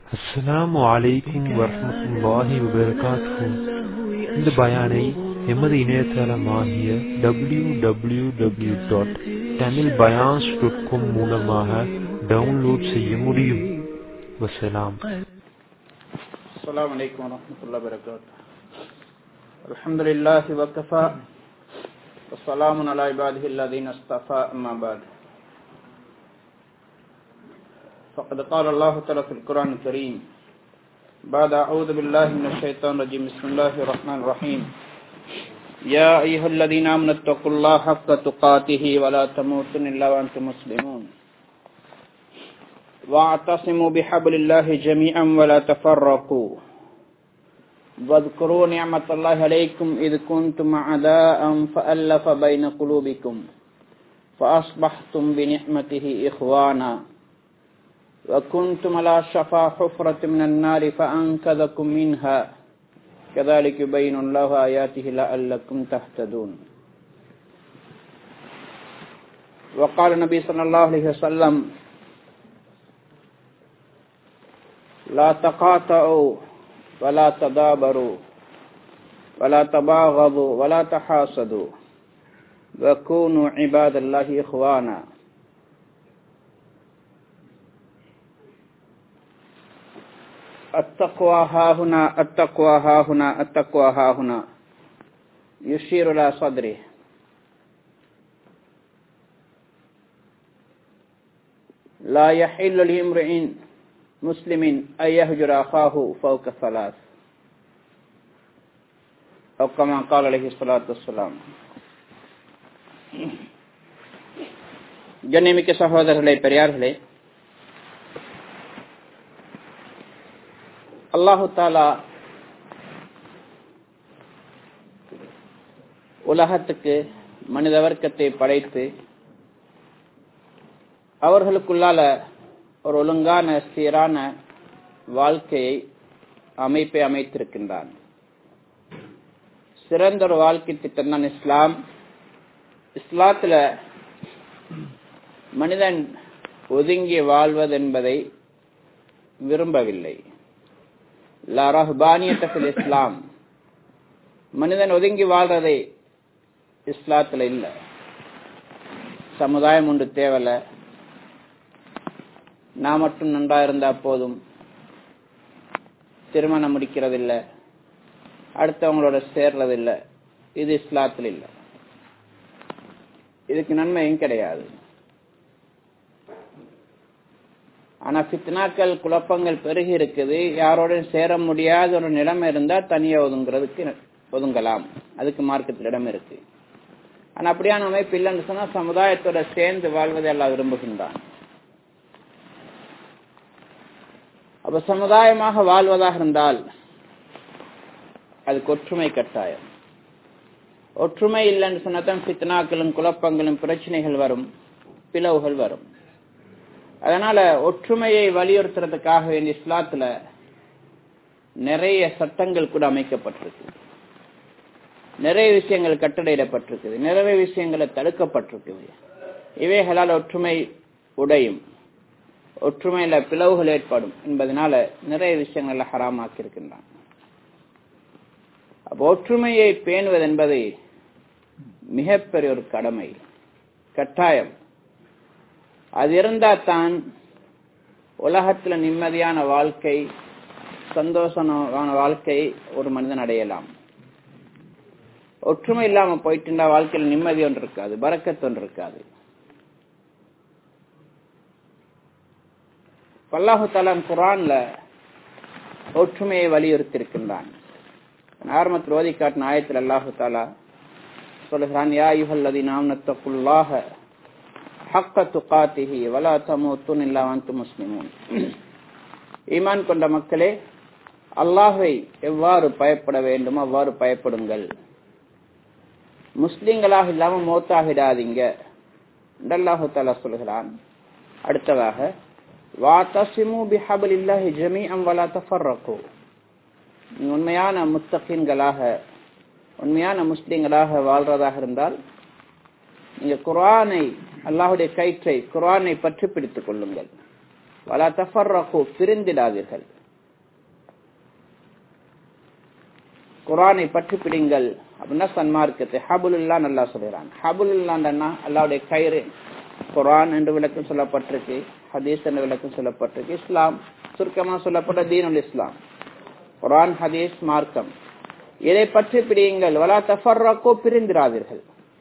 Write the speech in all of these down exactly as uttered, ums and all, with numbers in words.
அஸ்ஸலாமு அலைக்கும் வரஹ்மத்துல்லாஹி வபரகாத்துஹு. இந்த பயானை எமது இணையதளமாகிய W W W dot Tamil Bayans dot com மூலமாக டவுன்லோட் செய்ய முடியும். வஸ்ஸலாம். அஸ்ஸலாமு அலைக்கும் வரஹ்மத்துல்லாஹி வபரகாத்துஹு. அல்ஹம்துலில்லாஹி வகஃபா வஸ்ஸலாமுன் அலா இபாதிஹி அல்லதீன இஸ்தஃபா அம்மா பஅத். فقد قال الله تعالى في القرآن الكريم بعد أعوذ بالله من الشيطان الرجيم بسم الله الرحمن الرحيم يا أيها الذين آمنوا اتقوا الله حق تقاته ولا تموتن إلا وأنتم مسلمون واعتصموا بحبل الله جميعا ولا تفرقوا واذكروا نعمة الله عليكم إذ كنتم أعداء فألف بين قلوبكم فأصبحتم بنعمته إخوانا وكنتم على شفا حفرة من النار فأنقذكم منها كذلك يبين الله آياته لعلكم تهتدون. وقال النبي صلى الله عليه وسلم لا تقاطعوا ولا تدابروا ولا تباغضوا ولا تحاسدوا وكونوا عباد الله إخوانا. التقوى ها هنا التقوى ها هنا التقوى ها هنا يشير إلى صدره. لا يحل لامرئ مسلم أن يهجر أخاه فوق ثلاث أو كما قال عليه الصلاة والسلام. கண்ணியமிக்க சகோதரர்களே, பெரியார்களே, அல்லாஹு தாலா உலகத்துக்கு மனித வர்க்கத்தை படைத்து அவர்களுக்குள்ளால ஒரு ஒழுங்கான சீரான வாழ்க்கையை அமைப்பை அமைத்திருக்கின்றான். சிறந்த ஒரு வாழ்க்கை திட்டம் தான் இஸ்லாம். இஸ்லாத்துல மனிதன் ஒதுங்கி வாழ்வது என்பதை விரும்பவில்லை. லா ரஹ்பானியத ஃபில் இஸ்லாம், மனிதன் ஒதுங்கி வாழ்றதை இஸ்லாத்துல இல்ல. சமுதாயம் ஒன்று தேவல, நான் மட்டும் நன்றா இருந்தா போதும், திருமணம் முடிக்கிறதில்லை, அடுத்தவங்களோட சேர்றதில்ல, இது இஸ்லாத்துல இல்ல. இதுக்கு நன்மையும் கிடையாது. ஆனா ஃபித்னாக்கள் குழப்பங்கள் பெருகி இருக்குது. யாரோட சேர முடியாத ஒரு நிலைமை இருந்தா தனியா ஒதுங்குறதுக்கு ஒதுங்கலாம், அதுக்கு மார்க்கத்தில் இடம் இருக்கு. ஆனா அப்படியான அமைப்பு இல்லைன்னு சொன்னா சமுதாயத்தோட சேர்ந்து வாழ்வதை எல்லாம் விரும்புகின்றான். அப்ப சமுதாயமாக வாழ்வதாக இருந்தால் அதுக்கு ஒற்றுமை கட்டாயம். ஒற்றுமை இல்லைன்னு சொன்னதான் ஃபித்னாக்களும் குழப்பங்களும் பிரச்சனைகள் வரும், பிளவுகள் வரும். அதனால ஒற்றுமையை வலியுறுத்துறதுக்காக வேண்டிய இஸ்லாத்துல நிறைய சட்டங்கள் கூட அமைக்கப்பட்டிருக்கு, நிறைய விஷயங்கள் கட்டளையிடப்பட்டிருக்குது, நிறைய விஷயங்களை தடுக்கப்பட்டிருக்குது. இவைகளால் ஒற்றுமை உடையும், ஒற்றுமையில பிளவுகள் ஏற்படும் என்பதனால நிறைய விஷயங்கள்ல ஹராமாக்கி இருக்கின்றான். அப்போ ஒற்றுமையை பேணுவது என்பது மிகப்பெரிய ஒரு கடமை, கட்டாயம். அது இருந்தா தான் உலகத்துல நிம்மதியான வாழ்க்கை, சந்தோஷமான வாழ்க்கை ஒரு மனிதன் அடையலாம். ஒற்றுமை இல்லாம போயிட்டு வாழ்க்கையில் நிம்மதி ஒன்று இருக்காது, பரக்கத்து ஒன்று இருக்காது. அல்லாஹு தஆலா குர்ஆன்ல ஒற்றுமையை வலியுறுத்தி இருக்கின்றான். ஆரம்பத்தில் ஓதி காட்டின ஆயத்தில் அல்லாஹு தஆலா சொல்லுகிறான், யா அய்யுஹல்லதீன ஆமனு தக்குல்லாஹ ஹக்க துகாத்திஹி வலா தமூத்துன் இல்லா வஅன்தும் முஸ்லிமூன். ஈமான் கொண்ட மக்களே, அல்லாஹ்வை எவ்வாறு பயப்பட வேண்டும் அவ்வாறு பயப்படுங்கள், முஸ்லிம்களாக இல்லாம மௌத்தாகிடாதீங்க என்று அல்லாஹு தஆலா சொல்கிறான். அடுத்ததாக வாதஸிமு பிஹப்லில்லாஹி ஜமீஅன் வலா தஃபர்ரகு, உண்மையான முத்தகீன்களாக உண்மையான முஸ்லிம்களாக வாழ்றதாக இருந்தால் நீங்க குர்ஆனை, அல்லாஹ்வுடைய கயிற்றை குர்ஆனை பற்றி பிடித்துக் கொள்ளுங்கள். வலா தஃபர்ரகு, பிரிந்திடாதீர்கள். குர்ஆனை பற்றி பிடிங்கள் அப்படின்னா சன்மார்க்கத்தை. ஹபுலுல்லா நல்லா சொல்றான். ஹபுலுல்லான்னா அல்லாஹ்வுடைய கயிறு. குர்ஆன் என்று விளக்கம் சொல்லப்பட்டிருக்கு, ஹதீஸ் என்று விளக்கம் சொல்லப்பட்டிருக்கு. இஸ்லாம் சுருக்கமா சொல்லப்பட்ட தீனுல் இஸ்லாம், குர்ஆன் ஹதீஸ் மார்க்கம். இதை பற்றி பிடியுங்கள். வலா தஃபர்ரகு, பிரிந்திராதீர்கள்.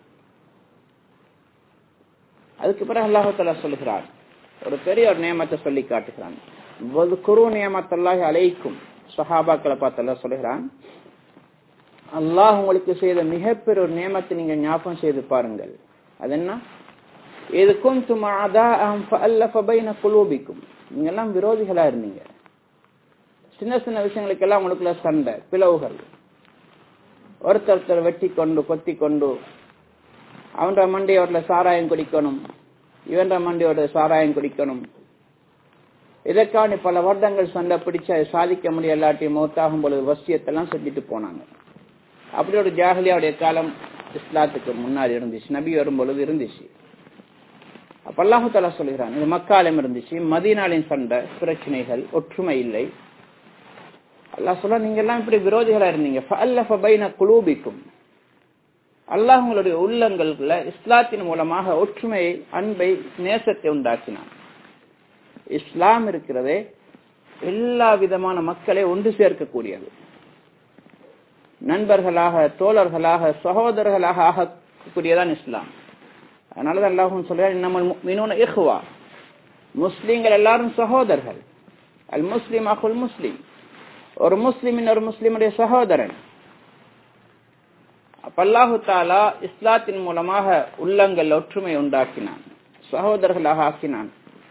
அதுக்கு பிறகு அல்லாஹ் தஆலா சொல்கிறான், ஒரு பெரிய ஒரு நியமத்தை சொல்லி காட்டுகிறான். வذ்குரு நியமத்தல்லாஹி அலைக்கும். சஹாபாக்களை பார்த்து அல்லாஹ் சொல்கிறான், அல்லாஹ் உங்களுக்கு செய்த மிகப்பெரிய ஒரு நியமத்தை நீங்க ஞாபகம் செய்து பாருங்கள். அது என்ன? இது குன்தும் அதாஅம் ஃபஅல்லஃப பைன குலூபிக்கும். நீங்க எல்லாம் விரோதிகளா இருந்தீங்க. சின்ன சின்ன விஷயங்களுக்கெல்லாம் உங்களுக்குள்ள சண்டை, பிளவுகள், ஒருத்தர் ஒருத்தர் வெட்டி கொண்டு கொத்தி கொண்டு, அவன்ற மண்டியோட சாராயம் குடிக்கணும், இவன்ற மண்டியோட சாராயம் குடிக்கணும். இதற்கான பல வருடங்கள் சண்டை பிடிச்சு அதை சாதிக்க முடிய எல்லாத்தையும் மௌத்தாகும் பொழுது வசியத்தெல்லாம் செஞ்சுட்டு போனாங்க. அப்படி ஒரு ஜாஹிலியாவுடைய காலம் இஸ்லாத்துக்கு முன்னாடி இருந்துச்சு, நபி வரும் பொழுது இருந்துச்சு. அப்ப அல்லாஹ் தஆலா சொல்கிறான், இது மக்காலம் இருந்துச்சு, மதீனாவின் சண்டை பிரச்சனைகள், ஒற்றுமை இல்லை. அல்லாஹ் சொல்ல, நீங்க எல்லாம் இப்படி விரோதிகளா இருந்தீங்க. ஃபஅல்லஃப பைன குலூபிக்கும். அல்லாஹ் உங்களுடைய உள்ளங்கள்ல இஸ்லாத்தின் மூலமாக ஒற்றுமையை, அன்பை, நேசத்தை உண்டாக்கினான். இஸ்லாம் இருக்கிறதே எல்லா விதமான மக்களை ஒன்று சேர்க்கக்கூடியது. நண்பர்களாக, தோழர்களாக, சகோதரர்களாக ஆகக்கூடியதான் இஸ்லாம். அதனாலதான் அல்லாஹ் சொல்றான், இன்னமல் முஃமினூன இஹ்வா. முஸ்லிம்கள் எல்லாரும் சகோதரர்கள். அல் முஸ்லிம் அகுல் முஸ்லிம். ஒரு முஸ்லிமின் ஒரு முஸ்லிமுடைய சகோதரன். அப்ப அல்லாஹு தஆலா இஸ்லாத்தின் மூலமாக உள்ளங்கள் ஒற்றுமை உண்டாக்கினான், சகோதரர்களாக ஆக்கினான்.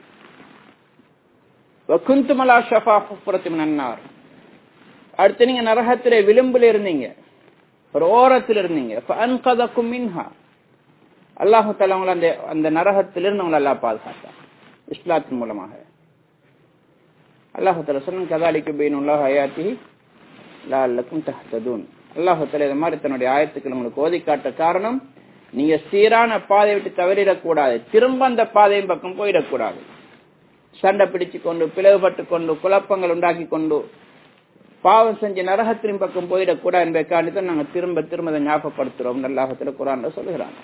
வகுந்தும் அலா ஷஃபா ஹுஃப்ரத்தி மினன் நார். அடுத்து நீங்க நரகத்திலே விளிம்பில் இருந்தீங்க, ஒரு ஓரத்தில் இருந்தீங்க. ஃபஅன்கதகும் மின்ஹா. அல்லாஹ் தஆலா உங்களை அந்த அந்த நரகத்திலிருந்து உங்களை அல்லாஹ் பாதுகாத்தான் இஸ்லாத்தின் மூலமாக. அல்லாஹ் தஆலா சொன்னான், கதாலிக பைனுல்லாஹி ஆயாத்திஹி லஅல்லக்கும் தஹ்ததூன். அல்லாஹ் தஆலா இந்த மாதிரி தன்னுடைய ஆயத்துக்களை உங்களுக்கு ஓதி காட்ட காரணம், நீங்க சீரான பாதையை விட்டு தவறிடக்கூடாது, திரும்ப அந்த பாதையின் பக்கம் போயிடக்கூடாது. சண்டை பிடிச்சு கொண்டு, பிளவுபட்டு கொண்டு, குழப்பங்கள் உண்டாக்கி கொண்டு, பாவம் செஞ்ச நரகத்தின் பக்கம் போயிடக்கூடாது என்பதற்காக நாங்க திரும்ப திரும்ப ஞாபகப்படுத்துறோம். அல்லாஹ் தஆலா குர்ஆன்ல சொல்கிறாங்க.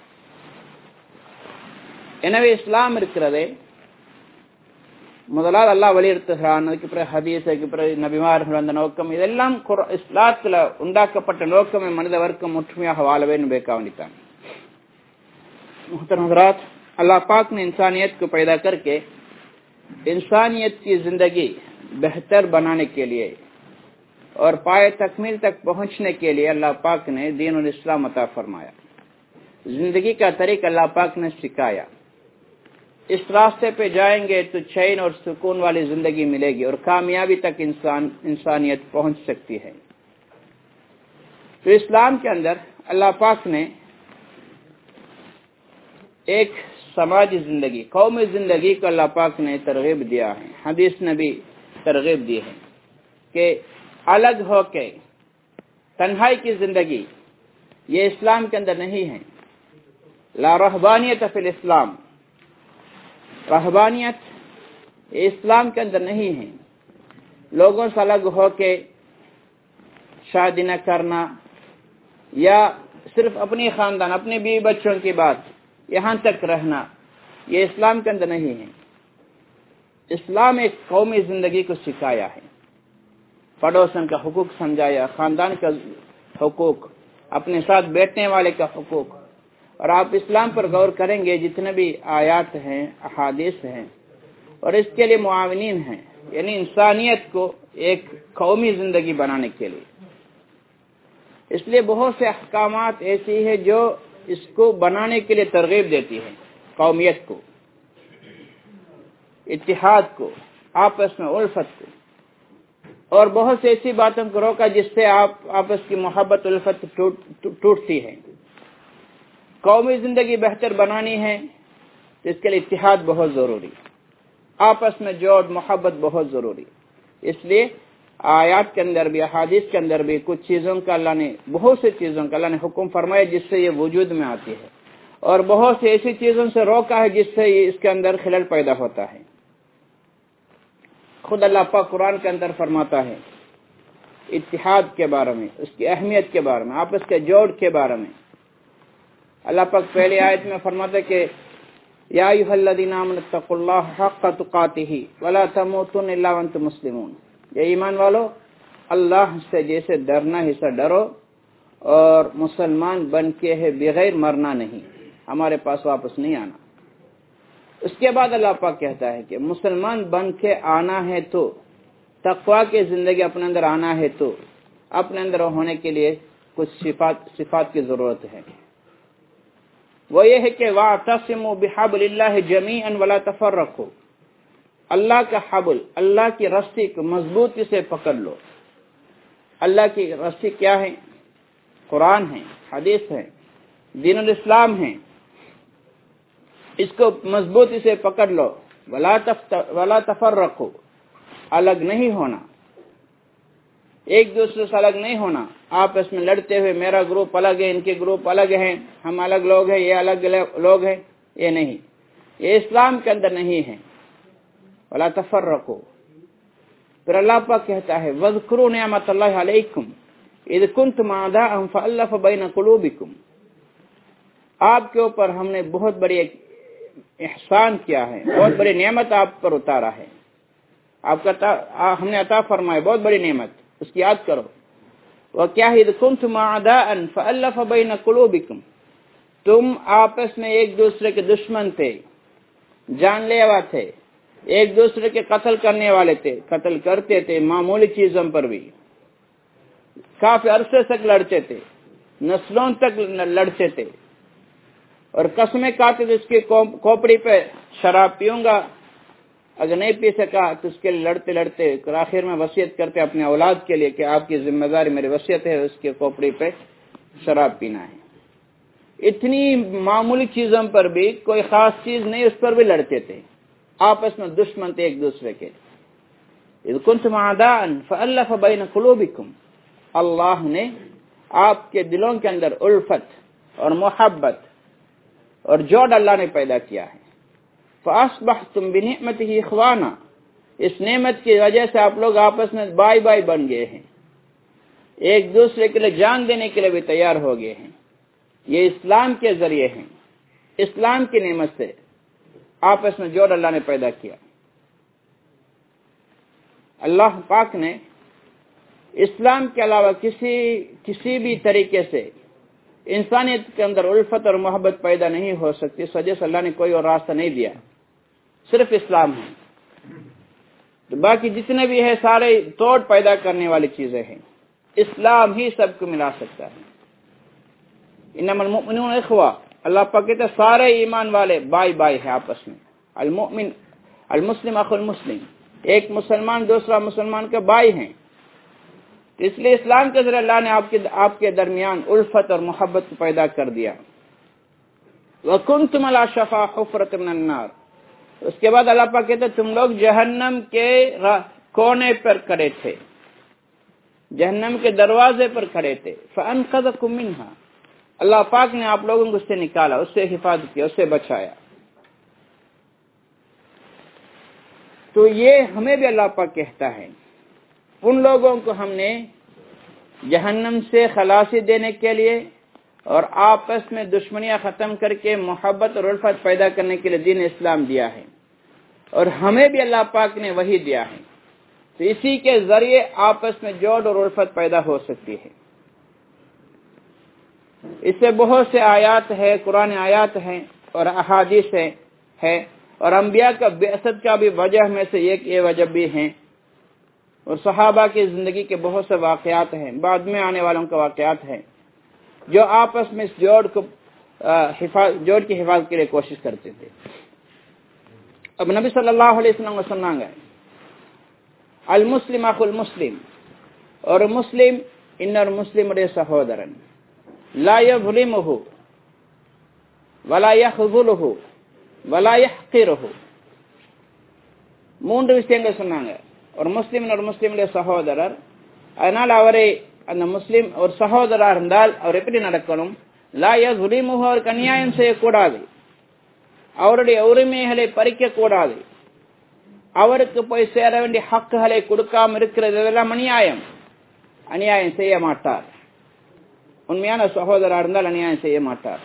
எனவே இஸ்லாம் இருக்கிறதே முதலாவது அல்லாஹ் வலியுறுத்துகிறான். அதுக்கு பிறகு ஹதீஸ், அதுக்கு பிறகு நபிமார்கள் அந்த நோக்கம், இதெல்லாம் இஸ்லாத்துல உண்டாக்கப்பட்ட நோக்கமே மனித வர்க்கம் ஒற்றுமையாக வாழ வேண்டும் என்பதற்காக வேண்டித்தான். मुहतरम हज़रात, अल्लाह पाक ने इंसानियत को पैदा करके इंसानियत की जिंदगी बेहतर बनाने के लिए और पाए तकमील तक पहुंचने के लिए अल्लाह पाक ने दीन और इस्लाम अता फरमाया. जिंदगी का तरीका अल्लाह पाक ने सिखाया. इस रास्ते पे जाएंगे तो चैन और सुकून वाली जिंदगी मिलेगी और कामयाबी तक इंसान इंसानियत पहुंच सकती है. तो इस्लाम के अंदर अल्लाह पाक ने एक समाजी जिंदगी, कौमी जिंदगी को अल्लाह पाक ने तरगीब दिया है. हदीस ने भी तरगीब दी है कि अलग होके तन्हाई की जिंदगी ये इस्लाम के अंदर नहीं है. ला रहबानियत फिल इस्लाम. रहबानियत इस्लाम के अंदर नहीं है. लोगों से अलग होके शादी न करना या सिर्फ अपनी खानदान, अपने बीवी बच्चों की बात यहां तक रहना, ये इस्लाम के अंदर नहीं है. इस्लाम एक कौमी जिंदगी को सिखाया है. पड़ोसन का हुकूक समझाया, खानदान का हुकूक, अपने साथ बैठने वाले का हुकूक. और आप इस्लाम पर गौर करेंगे, जितने भी आयात हैं, अहादीस हैं और इसके लिए मुआविनीन हैं, यानी इंसानियत को एक कौमी जिंदगी बनाने के लिए. इसलिए बहुत से अहकामात ऐसी है जो इसको बनाने के लिए तरगीब देती है. कौमियत को, इत्तिहाद को, आपस में उल्फत को, और बहुत से ऐसी बातों को रोका जिससे आप आपस की मोहब्बत उल्फत टूटती है. कौमी जिंदगी बेहतर बनानी है तो इसके लिए इत्तिहाद बहुत जरूरी, आपस में जोड़ मोहब्बत बहुत जरूरी. इसलिए आयात के अंदर भी, अहादीस के अंदर भी कुछ चीजों का अल्लाह ने, बहुत सी चीजों का अल्लाह ने हुक्म फरमाया जिससे ये वजूद में आती है, और बहुत सी ऐसी चीजों से रोका है जिससे इसके अंदर खिलल पैदा होता है. खुद अल्लाह पाक कुरान के अंदर फरमाता है, اتحاد کے بارے میں، اس کی اہمیت کے بارے میں، آپس کے جوڑ کے بارے میں۔ اللہ پاک پہلی آیت میں فرماتے کہ یا ایھا الذین آمنوا اتقوا اللہ حق تقاتہ ولا تموتن الا وانتم مسلمون، یہ ایمان والو اللہ سے جیسے ڈرنا ہے سے ڈرو، اور مسلمان بن کے ہے بغیر مرنا نہیں، ہمارے پاس واپس نہیں آنا۔ اس کے بعد اللہ پاک کہتا ہے کہ مسلمان بن کے آنا ہے تو تقوی کی زندگی اپنے اندر آنا ہے تو اپنے اندر ہونے کے لیے کچھ صفات صفات کی ضرورت ہے۔ وہ یہ ہے کہ وَاعْتَصِمُوا بِحَبْلِ اللَّهِ جَمِيعًا وَلَا تَفَرَّقُوا، اللہ کا حبل، اللہ کی رسی کو مضبوطی سے پکڑ لو۔ اللہ کی رسی کیا ہے؟ قرآن ہے، حدیث ہے، دین الاسلام ہے، اس کو مضبوطی سے پکڑ لو۔ وَلَا تَفَرَّقُوا، الگ نہیں ہونا، ایک دوسرے سے الگ نہیں ہونا، آپس میں لڑتے ہوئے میرا گروپ الگ ہے، ان کے گروپ الگ ہیں، ہم الگ لوگ ہیں، یہ الگ لوگ ہیں، یہ نہیں، یہ اسلام کے اندر نہیں ہے۔ وَلَا تَفَرَّقُوا۔ پھر اللہ پاک کہتا ہے وَاذْكُرُوا نِعْمَتَ اللَّهِ عَلَيْكُمْ اِذْ كُنْتُمْ أَعْدَاءً فَأَلَّفَ بَيْنَ قُلُوبِكُمْ، آپ کے اوپر ہم نے بہت بڑی احسان کیا ہے، بہت بڑی نعمت آپ پر اتارا ہے، آپ کا ہم نے عطا فرمائے بہت بڑی نعمت، اس کی یاد کرو۔ وَكَيْفَ إِذْ كُنْتُمْ أَعْدَاءً فَأَلَّفَ بَيْنَ قُلُوبِكُمْ، تم آپس میں ایک دوسرے کے دشمن تھے، جان لیوا تھے، ایک دوسرے کے قتل کرنے والے تھے، قتل کرتے تھے معمولی چیزوں پر بھی، کافی عرصے تک لڑتے تھے، نسلوں تک لڑتے تھے، اور قسمیں کھاتے تھے اس کی کھوپڑی پہ شراب پیوں گا، اگر نہیں پی سکا تو اس کے لیے لڑتے لڑتے آخر میں وصیت کرتے اپنے اولاد کے لیے کہ آپ کی ذمہ داری میری وصیت ہے اس کے کھوپڑی پہ شراب پینا ہے۔ اتنی معمولی چیزوں پر بھی کوئی خاص چیز نہیں، اس پر بھی لڑتے تھے، آپس میں دشمن تھے ایک دوسرے کے۔ اذ کنتم اعداء فالف بین قلوبکم، اللہ نے آپ کے دلوں کے اندر الفت اور محبت اور جوڑ اللہ نے پیدا کیا ہے۔ فاصبحتم بنعمته اخوانا، اس نعمت کی وجہ سے آپ لوگ آپس میں بائی بائی بن گئے ہیں، ایک دوسرے کے لیے جان دینے کے لیے بھی تیار ہو گئے ہیں۔ یہ اسلام کے ذریعے ہیں، اسلام کی نعمت سے آپس میں جوڑ اللہ نے پیدا کیا۔ اللہ پاک نے اسلام کے علاوہ کسی کسی بھی طریقے سے انسانیت کے اندر الفت اور محبت پیدا نہیں ہو سکتی، اس وجہ سے اللہ نے کوئی اور راستہ نہیں دیا، صرف اسلام ہے۔ تو باقی جتنے بھی ہے سارے توڑ پیدا کرنے والی چیزیں ہیں، اسلام ہی سب کو ملا سکتا ہے۔ انما المؤمنون اخوہ، اللہ پاک کہتے ہیں سارے ایمان والے بائی بائی ہیں آپس میں۔ المؤمن المسلم اخو المسلم، ایک مسلمان دوسرا مسلمان کے بائی ہیں۔ اس لیے اسلام کے ذریعے اللہ نے آپ کے آپ کے درمیان الفت اور محبت کو پیدا کر دیا۔ وَكُنْتُمْ عَلَى شَفَا حُفْرَةٍ مِّنَ النَّارِ، اس کے بعد اللہ پاک کہتے ہیں تم لوگ جہنم کے کونے پر کھڑے تھے، جہنم کے دروازے پر کھڑے تھے۔ فَأَنْقَذَكُم مِّنْهَا، اللہ پاک نے آپ لوگوں کو اس سے نکالا، اس سے حفاظت کیا، اس سے بچایا۔ تو یہ ہمیں بھی اللہ پاک کہتا ہے، ان لوگوں کو ہم نے جہنم سے خلاصی دینے کے لیے اور آپس میں دشمنیاں ختم کر کے محبت اور الفت پیدا کرنے کے لیے دین اسلام دیا ہے، اور ہمیں بھی اللہ پاک نے وہی دیا ہے۔ تو اسی کے ذریعے آپس میں جوڑ اور الفت پیدا ہو سکتی ہے۔ اس سے بہت سے آیات ہے، قرآن آیات ہیں اور احادیث ہے، اور انبیاء کا بعثت کا بھی وجہ میں سے ایک یہ وجہ بھی ہیں، اور صحابہ کی زندگی کے بہت سے واقعات ہیں، بعد میں آنے والوں کے واقعات ہیں، جو آپس میں اس جوڑ کو جوڑ کی حفاظت کے لیے کوشش کرتے تھے۔ اب نبی صلی اللہ علیہ وسلم کو سننا گئے المسلم اخو المسلم، اور مسلم இன்னொரு முஸ்லிமுடைய சகோதரன்، لا يظلمه ولا يخذله ولا يحقره، மூன்று விஷயங்கள் சொன்னாங்க। ஒரு முஸ்லிம் ஒரு முஸ்லிமுடைய சகோதரர், அதனால் அவரை அந்த முஸ்லிம் ஒரு சகோதரா இருந்தால் அவர் எப்படி நடக்கணும்? லா யஸ்லிமுஹு, அவருக்கு அநியாயம் செய்யக்கூடாது, அவருடைய உரிமைகளை பறிக்க கூடாது, அவருக்கு போய் சேர வேண்டிய ஹக்குகளை கொடுக்காம இருக்கிறது இதெல்லாம் அநியாயம்। அநியாயம் செய்ய மாட்டார். உண்மையான சகோதரா இருந்தால் அநியாயம் செய்ய மாட்டார்.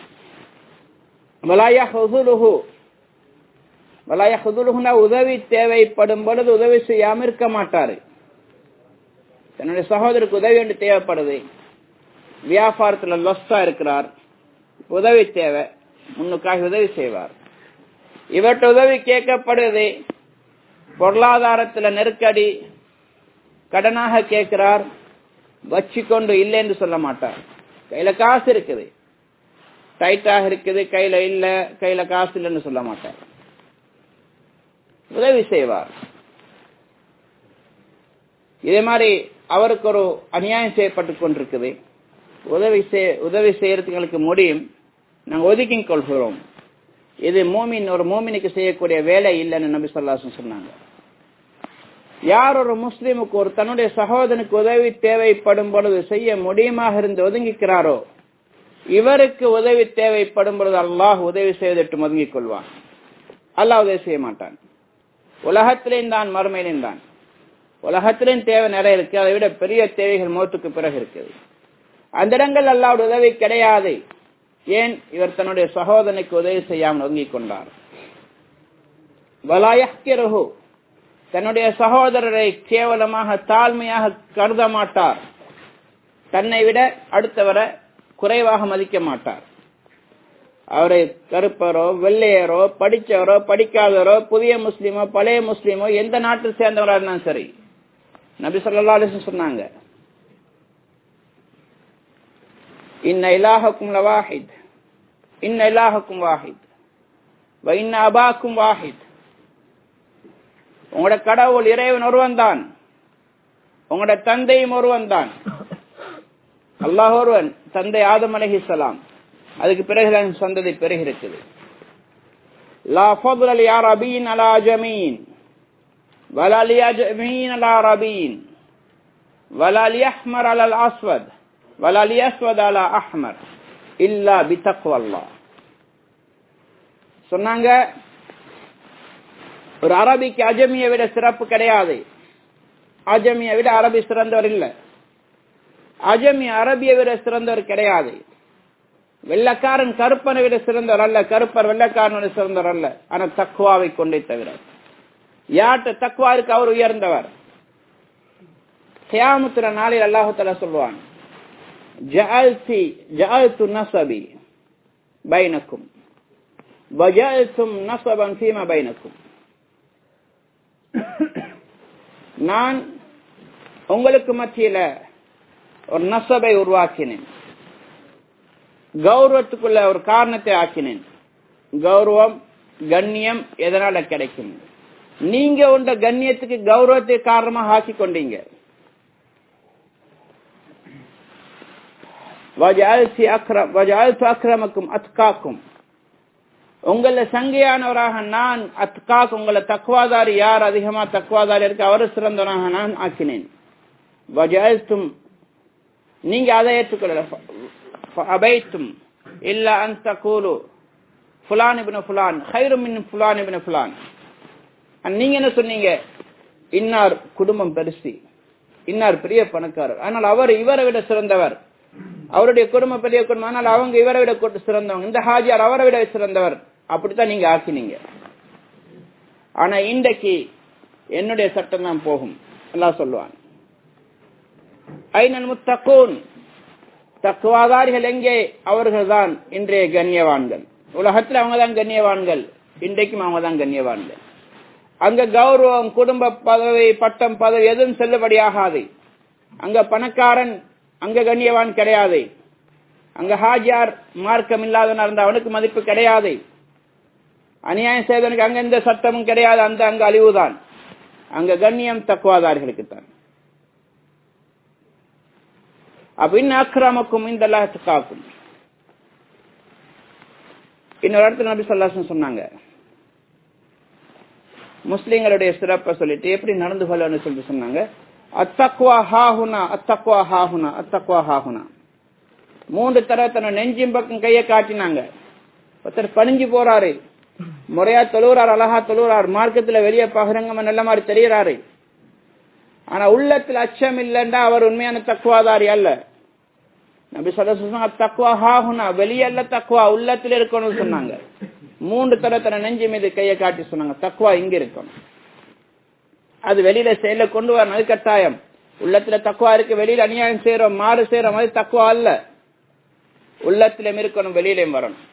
உதவி தேவைப்படும் பொழுது உதவி செய்யாம இருக்க மாட்டாரு. தன்னுடைய சகோதரருக்கு உதவி என்று தேவைப்படுது, வியாபாரத்துல லொஸ்டா இருக்கிறார், உதவி தேவை, முன்னுக்காக உதவி செய்வார். இவற்றை உதவி கேட்கப்படுது, பொருளாதாரத்துல நெருக்கடி, கடனாக கேட்கிறார், வச்சுக்கொண்டு இல்லை என்று சொல்ல மாட்டார். கையில காசு இருக்குது, டைட்டாக இருக்குது, கையில இல்ல, கையில காசு இல்லைன்னு சொல்ல மாட்டார், உதவி செய்வார். இதே மாதிரி அவருக்கு ஒரு அநியாயம் செய்யப்பட்டு கொண்டிருக்குது, உதவி செய் உதவி செய்யறதுக்கு எங்களுக்கு முடியும், நாங்கள் ஒதுக்கி கொள்கிறோம். இது மோமின் ஒரு மோமினுக்கு செய்யக்கூடிய வேலை இல்லைன்னு நபி ஸல்லல்லாஹு அலைஹி வஸல்லம் சொன்னாங்க. யார் ஒரு முஸ்லிமுக்கு ஒரு தன்னுடைய சகோதரனுக்கு உதவி தேவைப்படும் பொழுது செய்ய முடியுமாக இருந்து ஒதுங்கிக்கிறாரோ, இவருக்கு உதவி தேவைப்படும் பொழுது அல்லாஹ் உதவி செய்வதற்கு ஒதுங்கிக் கொள்வான். அல்லாஹ் உதவி செய்ய மாட்டான். உலகத்திலேயும் தான் மறுமையிலும் தான். உலகத்திலும் தேவை நிறைய இருக்கு, அதை விட பெரிய தேவைகள் மௌத்துக்கு பிறகு இருக்குது. அந்த இடங்கள் அல்லாஹ்வுடைய உதவி கிடையாது. ஏன்? இவர் தன்னுடைய சகோதரனுக்கு உதவி செய்யாமல் ஒதுங்கிக் கொண்டார். வலா யஹ்கிருஹு, தன்னுடைய சகோதரரை கேவலமாக தாழ்மையாக கருத மாட்டார். தன்னை விட அடுத்தவரை குறைவாக மதிக்க மாட்டார். அவரை கருப்பரோ வெள்ளையரோ படிச்சவரோ படிக்காதவரோ புதிய முஸ்லிமோ பழைய முஸ்லிமோ எந்த நாட்டை சேர்ந்தவரா இருந்தாலும் சரி, நபி ஸல்லல்லாஹு அலைஹி வஸல்லம் சொன்னாங்க, இன்ன இலாஹக்கும் லவாஹித், இன்ன இலாஹக்கும் வாஹித் வ இன்ன அபாக்கும் வாஹித். உங்களோட கடவுள் இறைவன் ஒருவன் தான், உங்களோட தந்தையும் ஒருவன் தான். அல்லாஹ் ஒருவன், தந்தை ஆதம் அலைஹிஸ்ஸலாம், அதுக்கு பிறகுதான் சந்ததி பெருகி இருக்குது. லா ஃபضل لعربين على عجمين ولا لعجمين على عربين ولا لأحمر على الأسود ولا لأسود على أحمر إلا بتقوى الله. சொன்னாங்க, ஒரு அரபிக்கு அஜமியை விட சிறப்பு கிடையாது. அஜமியை விட அரபி சிறந்தவர் இல்லை, அஜமி அரபியை விட சிறந்தவர் கிடையாது. வெள்ளக்காரன் கருப்பனை விட சிறந்தவர் அல்ல, கருப்பர் வெள்ளக்காரனை சிறந்தவர் அல்ல. ஆனா தக்குவாவை கொண்டே தவிர யார்கிட்ட தக்குவா இருக்கு அவர் உயர்ந்தவர். கியாமத்துற நாளில் அல்லாஹ் தஆலா சொல்வான், ஜஅல்தி ஜஅல்து நஸபி பைனக்கும் வஜஅல்தும் நஸபன் ஃபீமா பைனக்கும். நான் உங்களுக்கு மத்தியில ஒரு நஸபை உருவாக்கினேன், கௌரவத்துக்குள்ள ஒரு காரணத்தை ஆக்கினேன். கௌரவம் கண்ணியம் எதனால கிடைக்கும்? நீங்க உண்ட கண்ணியத்துக்கு கௌரவத்தை காரணமாக ஆக்கி கொண்டீங்க. அக்ரமக்கும் அத்காக்கும், உங்கள சங்கையானவராக நான் அத்காக், உங்களை தக்வாதாரி யார் அதிகமா தக்வாதாரி இருக்கு அவரு சிறந்தவராக நான் ஆக்கினேன். வஜஅல்தும், நீங்க அதை ஏற்றுக்கொள்ள, அபைத்தும் இல்ல அன் தகூலு ஃபுலான் இப்னு ஃபுலான் கைரும் மின் ஃபுலான் இப்னு ஃபுலான். நீங்க என்ன சொன்னீங்க? இன்னார் குடும்பம் பெருசி, இன்னார் பெரிய பணக்காரர், ஆனால் அவர் இவரை விட சிறந்தவர், அவருடைய குடும்பம் பெரிய குடும்பம், ஆனால் அவங்க இவரை விட சிறந்தவங்க, இந்த ஹாஜியார் அவரை விட சிறந்தவர். அப்படித்தான் நீங்க ஆக்கினீங்க. ஆனா இன்றைக்கு என்னுடைய சட்டம் தான் போகும். அல்லாஹ் சொல்லுவான், ஐனல் முத்தகூன், தக்குவாதாரிகள் எங்கே? அவர்கள் தான் இன்றைய கண்ணியவான்கள். உலகத்தில் அவங்க தான் கண்ணியவான்கள், இன்றைக்கும் அவங்க தான் கண்ணியவான்கள். அங்க கௌரவம், குடும்ப பதவி, பட்டம், பதவி எதுவும் செல்லுபடியாகாது. அங்க பணக்காரன் அங்க கண்ணியவான் கிடையாது. அங்க ஹாஜியார் மார்க்கம் இல்லாதவனா இருந்தா அவனுக்கு மதிப்பு கிடையாது. அநியாயம் செய்தவனுக்கு அங்க எந்த சட்டமும் கிடையாது, அந்த அங்க அழிவுதான். அங்க கண்ணியம் தக்குவாதாரிகளுக்கு தான். அப்படின்னு அக்ரமக்கும் இந்த காக்கும். இன்னொரு இடத்துல நபி ஸல்லல்லாஹு அலைஹி வஸல்லம் சொன்னாங்க, முஸ்லிம்களுடைய சிறப்பை சொல்லிட்டு எப்படி நடந்து கொள்ளணும்னு சொல்லிட்டு சொன்னாங்க, அத்தக்வா ஹாஹுனா அத்தக்வா ஹாஹுனா அத்தக்வா ஹாஹுனா. மூன்று தடவை தன்னை நெஞ்சின் பக்கம் கையை காட்டினாங்க. ஒருத்தர் பணிஞ்சு போறாரு, முறையா தொழுறாரு, அழகா தொழுறாரு, மார்க்கத்துல வெளியே பகிரங்கமா நல்ல மாதிரி தெரியறாரு. ஆனா உள்ளத்துல அச்சம் இல்லைன்னா அவர் உண்மையான தக்குவாதாரி அல்ல. நபி ஸல்லல்லாஹு அலைஹி வஸல்லம் தக்வா ஹாஹுனா, வெளியல்ல தக்வா உள்ளத்துல இருக்கணும்னு சொன்னாங்க. மூன்று தடவை நெஞ்சு மீது கையை காட்டி சொன்னாங்க தக்வா இங்க இருக்கணும். அது வெளியில செயல கொண்டு வரணும், அது கட்டாயம். உள்ளத்துல தக்வா இருக்கு, வெளியில அநியாயம் செய்யறோம் மாறு செய்யறோம், அது தக்வா அல்ல. உள்ளத்திலும் இருக்கணும், வெளியிலும் வரணும்.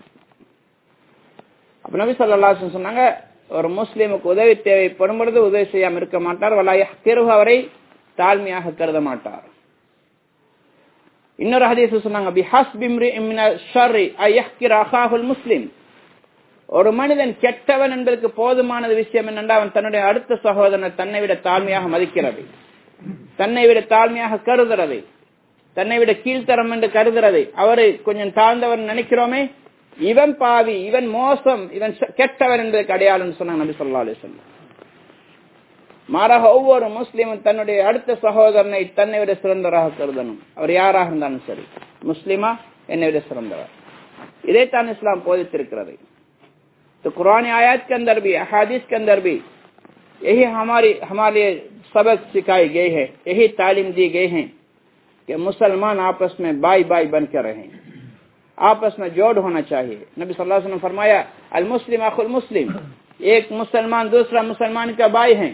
அப்ப நபி ஸல்லல்லாஹு அலைஹி வஸல்லம் சொன்னாங்க, ஒரு முஸ்லிமுக்கு உதவி தேவைப்படும் பொழுது உதவி செய்யாம இருக்க மாட்டார். வலா யஹ்கிருஹு, அவரை தாழ்மையாக கருத மாட்டார். இன்னொரு ஹதீஸ் சொன்னாங்க, பிஹஸ்பி இம்ரிஇன் மினஷ் ஷர்ரி அன் யஹ்கிர அஹாஹுல் முஸ்லிம். ஒரு மனிதன் கெட்டவன் என்பதற்கு போதுமானது விஷயம் என்னென்றால் அவன் தன்னுடைய அடுத்த சகோதரனை தன்னை விட தாழ்மையாக மதிக்கிறது, தன்னை விட தாழ்மையாக கருதுறது, தன்னை விட கீழ்த்தரம் என்று கருதுறது. அவரை கொஞ்சம் தாழ்ந்தவன் நினைக்கிறோமே, இவன் பாவி, இவன் மோசம், இவன் கெட்டவன் என்பதற்கு அடையாளம் சொன்னாங்க நபி ஸல்லல்லாஹு அலைஹி வஸல்லம். மாறாக ஒவ்வொரு முஸ்லிமும் தன்னுடைய அடுத்த சகோதரனை தன்னை விட சிறந்தவராக கருதணும். அவர் யாராக இருந்தாலும் சரி, முஸ்லிமா என்னை விட சிறந்தவர். இதைத்தான் இஸ்லாம் போதித்திருக்கிறது. तो कुरानी आयत के अंदर भी, अहादीस के अंदर भी यही हमारी हमारे सबक सिखाई गई है, यही तालीम दी गई है कि मुसलमान आपस में भाई भाई बनकर रहें, आपस में जोड़ होना चाहिए. नबी सल्लल्लाहु अलैहि वसल्लम फरमाया, अल मुस्लिम अखुल मुस्लिम, एक मुसलमान दूसरा मुसलमान का भाई है.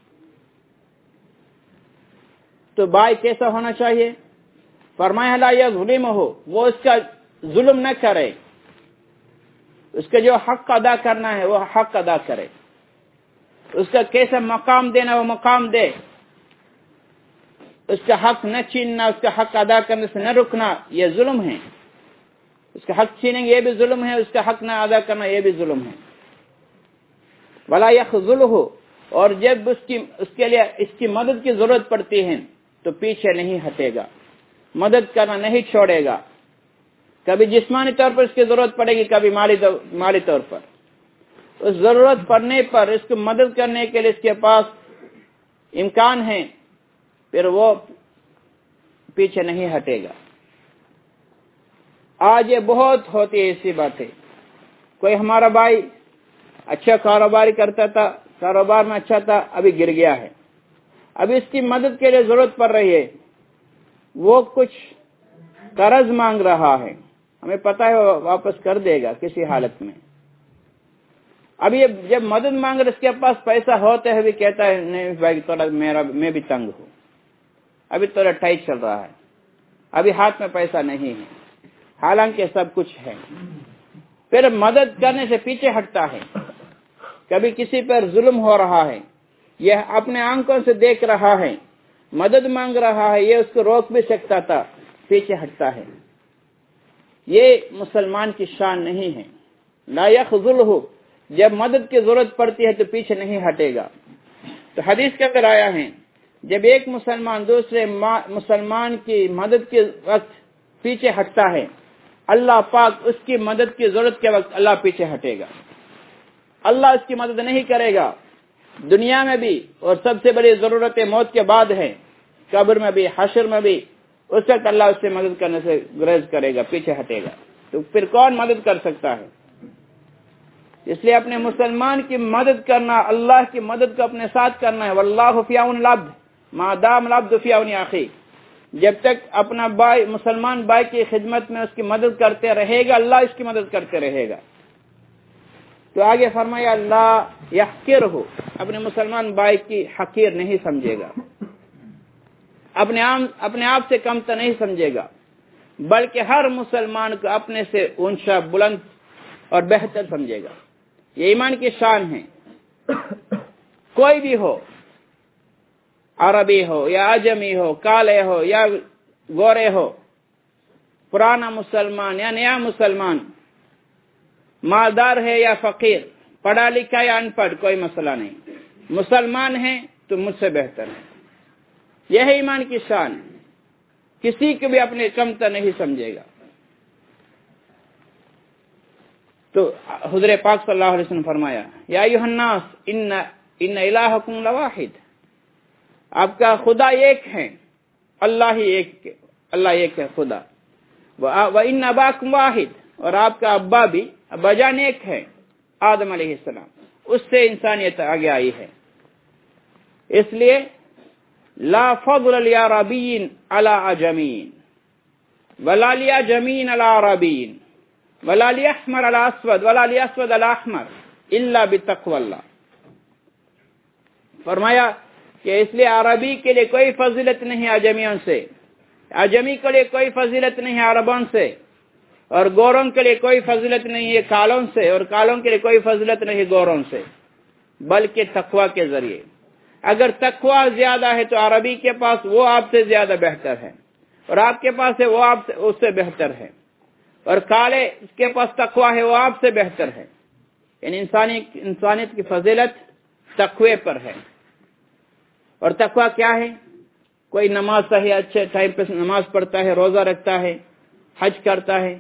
तो भाई कैसा होना चाहिए? फरमाया ला यज़लिमहु, वो इसका जुल्म न करे, उसका जो हक अदा करना है वो हक अदा करे, उसका कैसा मकाम देना वो मकाम दे, उसका हक न छीनना, उसका हक अदा करने से न रुकना, ये जुल्म है. उसका हक छीनेंगे ये भी जुल्म है, उसका हक न अदा करना ये भी जुल्म है. वला यखज़ुलहु, और जब उसकी उसके लिए इसकी मदद की जरूरत पड़ती है तो पीछे नहीं हटेगा, मदद करना नहीं छोड़ेगा. कभी जिस्मानी तौर पर इसकी जरूरत पड़ेगी, कभी माली माली तौर पर. उस जरूरत पड़ने पर इसको मदद करने के लिए इसके पास इम्कान है, फिर वो पीछे नहीं हटेगा. आज ये बहुत होती है ऐसी बातें. कोई हमारा भाई अच्छा कारोबार करता था, कारोबार में अच्छा था, अभी गिर गया है, अभी इसकी मदद के लिए जरूरत पड़ रही है, वो कुछ कर्ज मांग रहा है, हमें पता है वो वापस कर देगा किसी हालत में. अभी जब मदद मांग रहे इसके पास पैसा होते है भी कहता है नहीं भाई थोड़ा मेरा मैं भी तंग हूं, अभी थोड़ा टाइट चल रहा है, अभी हाथ में पैसा नहीं है, हालांकि सब कुछ है. फिर मदद करने से पीछे हटता है. कभी किसी पर जुल्म हो रहा है, यह अपने आंखों से देख रहा है, मदद मांग रहा है, ये उसको रोक भी सकता था, पीछे हटता है. ये मुसलमान की शान नहीं है. ला यखज़ुलहु, जब मदद की जरूरत पड़ती है तो पीछे नहीं हटेगा. तो हदीस के अंदर आया है, जब एक मुसलमान दूसरे मुसलमान की मदद के वक्त पीछे हटता है, अल्लाह पाक उसकी मदद की जरूरत के वक्त अल्लाह पीछे हटेगा. अल्लाह उसकी मदद नहीं करेगा दुनिया में भी, और सबसे बड़ी जरूरत मौत के बाद है, कब्र में भी हशर में भी, उस वक्त अल्लाह उससे मदद करने से गुरेज करेगा, पीछे हटेगा. तो फिर कौन मदद कर सकता है? इसलिए अपने मुसलमान की मदद करना, अल्लाह की मदद को अपने साथ करना है. वल्लाहु फी औनिल अब्द मा दामल अब्दु फी औनि अखी. जब तक अपना भाई मुसलमान भाई की खिदमत में उसकी मदद करते रहेगा, अल्लाह इसकी मदद करते रहेगा. तो आगे फरमाया अल्लाह यहकिरहु, अपने मुसलमान भाई की हकीर नहीं समझेगा, अपने आम अपने आप से कम तो नहीं समझेगा, बल्कि हर मुसलमान को अपने से ऊंचा बुलंद और बेहतर समझेगा. ये ईमान की शान है. कोई भी हो, अरबी हो या अजमी हो, काले हो या गोरे हो, पुराना मुसलमान या नया मुसलमान, मालदार है या फकीर, पढ़ा लिखा या अनपढ़, कोई मसला नहीं. मुसलमान है तो मुझसे बेहतर है. यह है ईमान की शान. किसी को भी अपने कमतर नहीं समझेगा. तो हुज़ूर पाक सल्लल्लाहु अलैहि वसल्लम फरमाया, या अय्युहन नास इन्ना इन्ना इलाहकुम लवाहिद, आपका खुदा एक है, अल्लाह ही एक, अल्लाह एक है खुदा. व इन्ना अबाकुम वाहिद, और आपका अब्बा भी अब्बाजान एक है, आदम अलैहिस्सलाम, उससे इंसानियत आगे आई है. इसलिए லா ஃபضல லிஅரபியின் அலா அஜமீன் வலா லிஅஜமீன் அலா அரபியின் वला लियहमर अला अस्वद वला लियस्वद अला अहमर इल्ला बितक़वल्लाह। फरमाया कि इसलिए अरबी के लिए कोई फजीलत नहीं अजमियों से, अजमी के लिए कोई फजीलत नहीं अरबों से, और गोरों के लिए कोई फजीलत नहीं है कालों से, और कालों के लिए कोई फजीलत नहीं गोरों से, बल्कि तकवा के जरिए। अगर तकवा ज्यादा है तो अरबी के पास वो आपसे ज्यादा बेहतर है, और आपके पास है वो आपसे उससे बेहतर है, और काले के पास तकवा है वो आपसे बेहतर है। इन इंसानी इंसानियत की फजीलत तकवे पर है। और तकवा क्या है? कोई नमाज सही अच्छे टाइम पे नमाज पढ़ता है, रोजा रखता है, हज करता है,